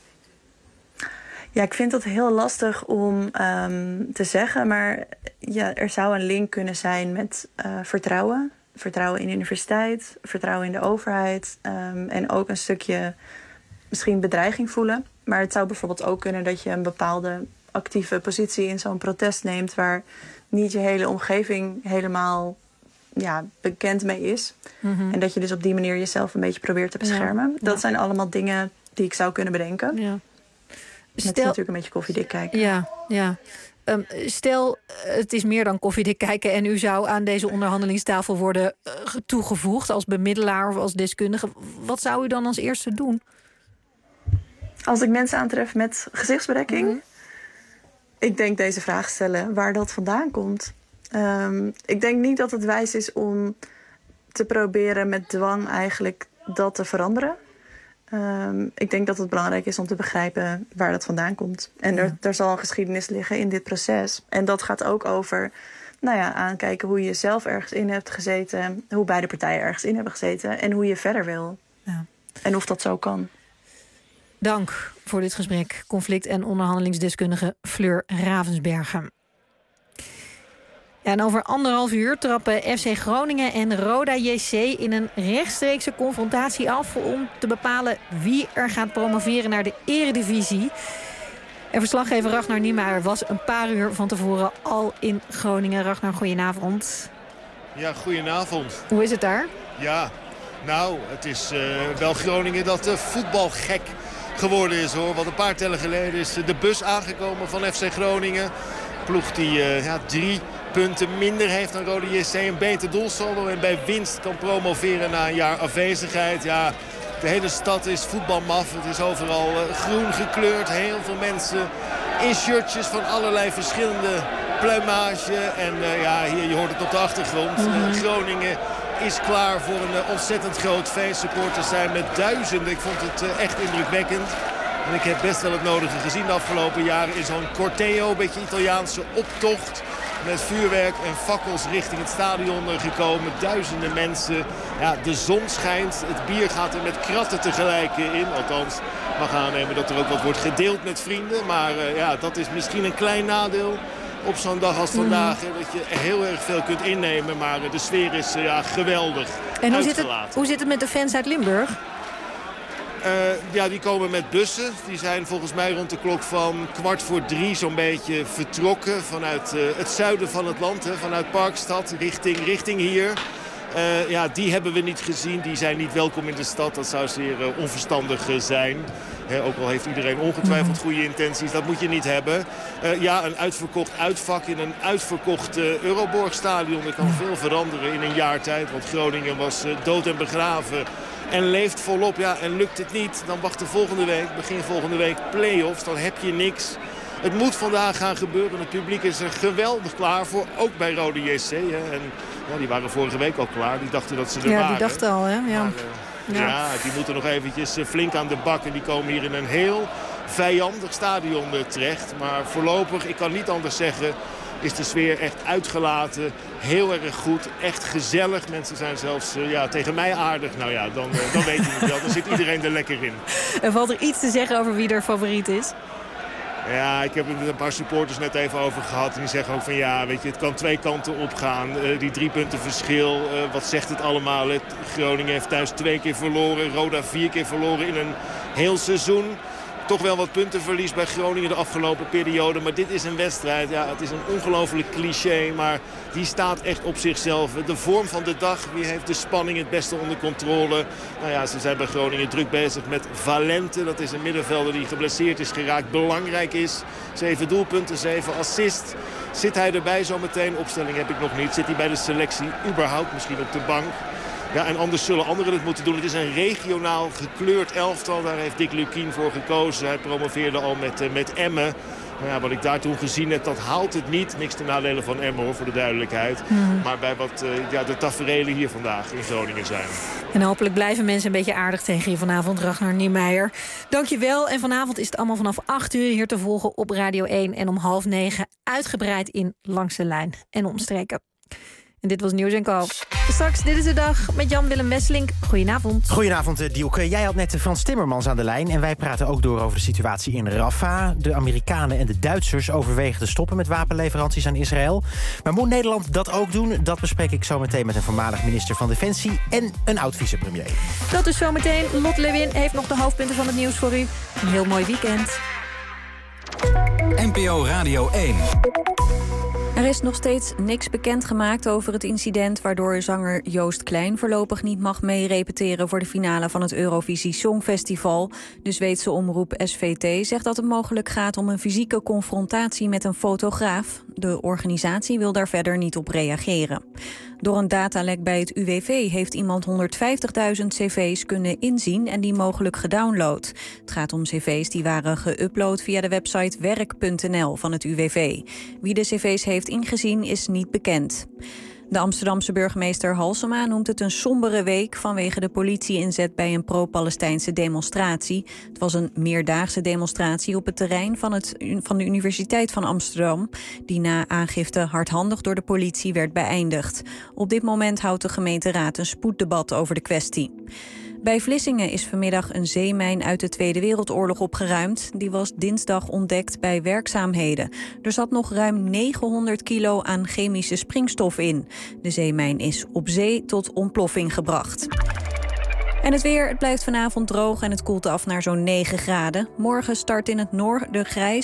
Ja, ik vind dat heel lastig om te zeggen, maar er zou een link kunnen zijn met vertrouwen. Vertrouwen in de universiteit, vertrouwen in de overheid en ook een stukje misschien bedreiging voelen. Maar het zou bijvoorbeeld ook kunnen dat je een bepaalde actieve positie in zo'n protest neemt waar niet je hele omgeving helemaal bekend mee is. En dat je dus op die manier jezelf een beetje probeert te beschermen. Ja. Dat zijn allemaal dingen die ik zou kunnen bedenken. Ja. Het is natuurlijk een beetje koffiedik kijken. Ja. Stel, het is meer dan koffiedik kijken en u zou aan deze onderhandelingstafel worden toegevoegd als bemiddelaar of als deskundige. Wat zou u dan als eerste doen? Als ik mensen aantref met gezichtsbedekking, ik denk deze vraag stellen waar dat vandaan komt. Ik denk niet dat het wijs is om te proberen met dwang eigenlijk dat te veranderen. Ik denk dat het belangrijk is om te begrijpen waar dat vandaan komt. En er zal een geschiedenis liggen in dit proces. En dat gaat ook over aankijken hoe je zelf ergens in hebt gezeten, hoe beide partijen ergens in hebben gezeten en hoe je verder wil. Ja. En of dat zo kan. Dank voor dit gesprek. Conflict- en onderhandelingsdeskundige Fleur Ravensbergen. Ja, en over 1,5 uur trappen FC Groningen en Roda JC in een rechtstreekse confrontatie af om te bepalen wie er gaat promoveren naar de Eredivisie. En verslaggever Ragnar Niemeyer was een paar uur van tevoren al in Groningen. Ragnar, goedenavond. Ja, goedenavond. Hoe is het daar? Ja, nou, het is wel Groningen dat voetbalgek geworden is, hoor. Want een paar tellen geleden is de bus aangekomen van FC Groningen. Ploeg die 3 punten minder heeft dan Rode JC, een beter doelsaldo en bij winst kan promoveren na een jaar afwezigheid. Ja, de hele stad is voetbalmaf. Het is overal groen gekleurd. Heel veel mensen in shirtjes van allerlei verschillende pluimage. En hier, je hoort het op de achtergrond. Groningen is klaar voor een ontzettend groot feest. Supporters zijn met duizenden. Ik vond het echt indrukwekkend. En ik heb best wel het nodige gezien de afgelopen jaren in zo'n corteo, een beetje Italiaanse optocht. Met vuurwerk en fakkels richting het stadion gekomen. Duizenden mensen. Ja, de zon schijnt. Het bier gaat er met kratten tegelijk in. Althans, mag aannemen dat er ook wat wordt gedeeld met vrienden. Maar dat is misschien een klein nadeel op zo'n dag als vandaag. Dat je heel erg veel kunt innemen. Maar de sfeer is geweldig. En hoe zit het met de fans uit Limburg? Die komen met bussen. Die zijn volgens mij rond de klok van 2:15 zo'n beetje vertrokken vanuit het zuiden van het land. Vanuit Parkstad richting hier. Die hebben we niet gezien. Die zijn niet welkom in de stad. Dat zou zeer onverstandig zijn. Ook al heeft iedereen ongetwijfeld goede intenties. Dat moet je niet hebben. Een uitverkocht uitvak in een uitverkocht Euroborg-stadion. Er kan veel veranderen in een jaar tijd. Want Groningen was dood en begraven. En leeft volop. Ja, en lukt het niet, dan wacht de begin volgende week play-offs. Dan heb je niks. Het moet vandaag gaan gebeuren. Het publiek is er geweldig klaar voor. Ook bij Rode JC. En die waren vorige week al klaar. Die dachten dat ze er waren. Ja, die dachten al, hè? Ja. Maar, die moeten nog eventjes flink aan de bak. En die komen hier in een heel vijandig stadion terecht. Maar voorlopig, ik kan niet anders zeggen, is de sfeer echt uitgelaten. Heel erg goed. Echt gezellig. Mensen zijn zelfs tegen mij aardig. Nou ja, dan weet je het wel. Dan zit iedereen er lekker in. En valt er iets te zeggen over wie er favoriet is? Ja, ik heb er een paar supporters net even over gehad. En die zeggen ook van het kan 2 kanten opgaan. Die 3 punten verschil. Wat zegt het allemaal? Groningen heeft thuis 2 keer verloren. Roda 4 keer verloren in een heel seizoen. Toch wel wat puntenverlies bij Groningen de afgelopen periode. Maar dit is een wedstrijd. Ja, het is een ongelooflijk cliché. Maar die staat echt op zichzelf. De vorm van de dag. Wie heeft de spanning het beste onder controle? Ze zijn bij Groningen druk bezig met Valente. Dat is een middenvelder die geblesseerd is geraakt. Belangrijk is. 7 doelpunten, 7 assists. Zit hij erbij zometeen? Opstelling heb ik nog niet. Zit hij bij de selectie? Überhaupt misschien op de bank? Ja, en anders zullen anderen het moeten doen. Het is een regionaal gekleurd elftal. Daar heeft Dick Lukien voor gekozen. Hij promoveerde al met Emmen. Maar wat ik daar toen gezien heb, dat haalt het niet. Niks ten nadele van Emmen, hoor, voor de duidelijkheid. Maar bij wat de taferelen hier vandaag in Groningen zijn. En hopelijk blijven mensen een beetje aardig tegen je vanavond, Ragnar Niemeyer. Dank je wel. En vanavond is het allemaal vanaf 8 uur hier te volgen op Radio 1. En om 8:30 uitgebreid in Langs de Lijn en omstreken. En dit was Nieuws & Co. Straks, dit is de dag met Jan-Willem Wesselink. Goedenavond. Goedenavond, Dielke. Jij had net Frans Timmermans aan de lijn. En wij praten ook door over de situatie in Rafah. De Amerikanen en de Duitsers overwegen te stoppen met wapenleveranties aan Israël. Maar moet Nederland dat ook doen? Dat bespreek ik zo meteen met een voormalig minister van Defensie en een oud-vicepremier. Dat is zometeen. Lot Lewin heeft nog de hoofdpunten van het nieuws voor u. Een heel mooi weekend. NPO Radio 1. Er is nog steeds niks bekendgemaakt over het incident waardoor zanger Joost Klein voorlopig niet mag mee repeteren voor de finale van het Eurovisie Songfestival. De Zweedse omroep SVT zegt dat het mogelijk gaat om een fysieke confrontatie met een fotograaf. De organisatie wil daar verder niet op reageren. Door een datalek bij het UWV heeft iemand 150.000 cv's kunnen inzien en die mogelijk gedownload. Het gaat om cv's die waren geüpload via de website werk.nl van het UWV. Wie de cv's heeft ingezien is niet bekend. De Amsterdamse burgemeester Halsema noemt het een sombere week vanwege de politie-inzet bij een pro-Palestijnse demonstratie. Het was een meerdaagse demonstratie op het terrein van de Universiteit van Amsterdam, die na aangifte hardhandig door de politie werd beëindigd. Op dit moment houdt de gemeenteraad een spoeddebat over de kwestie. Bij Vlissingen is vanmiddag een zeemijn uit de Tweede Wereldoorlog opgeruimd. Die was dinsdag ontdekt bij werkzaamheden. Er zat nog ruim 900 kilo aan chemische springstof in. De zeemijn is op zee tot ontploffing gebracht. En het weer, het blijft vanavond droog en het koelt af naar zo'n 9 graden. Morgen start in het noorden grijs.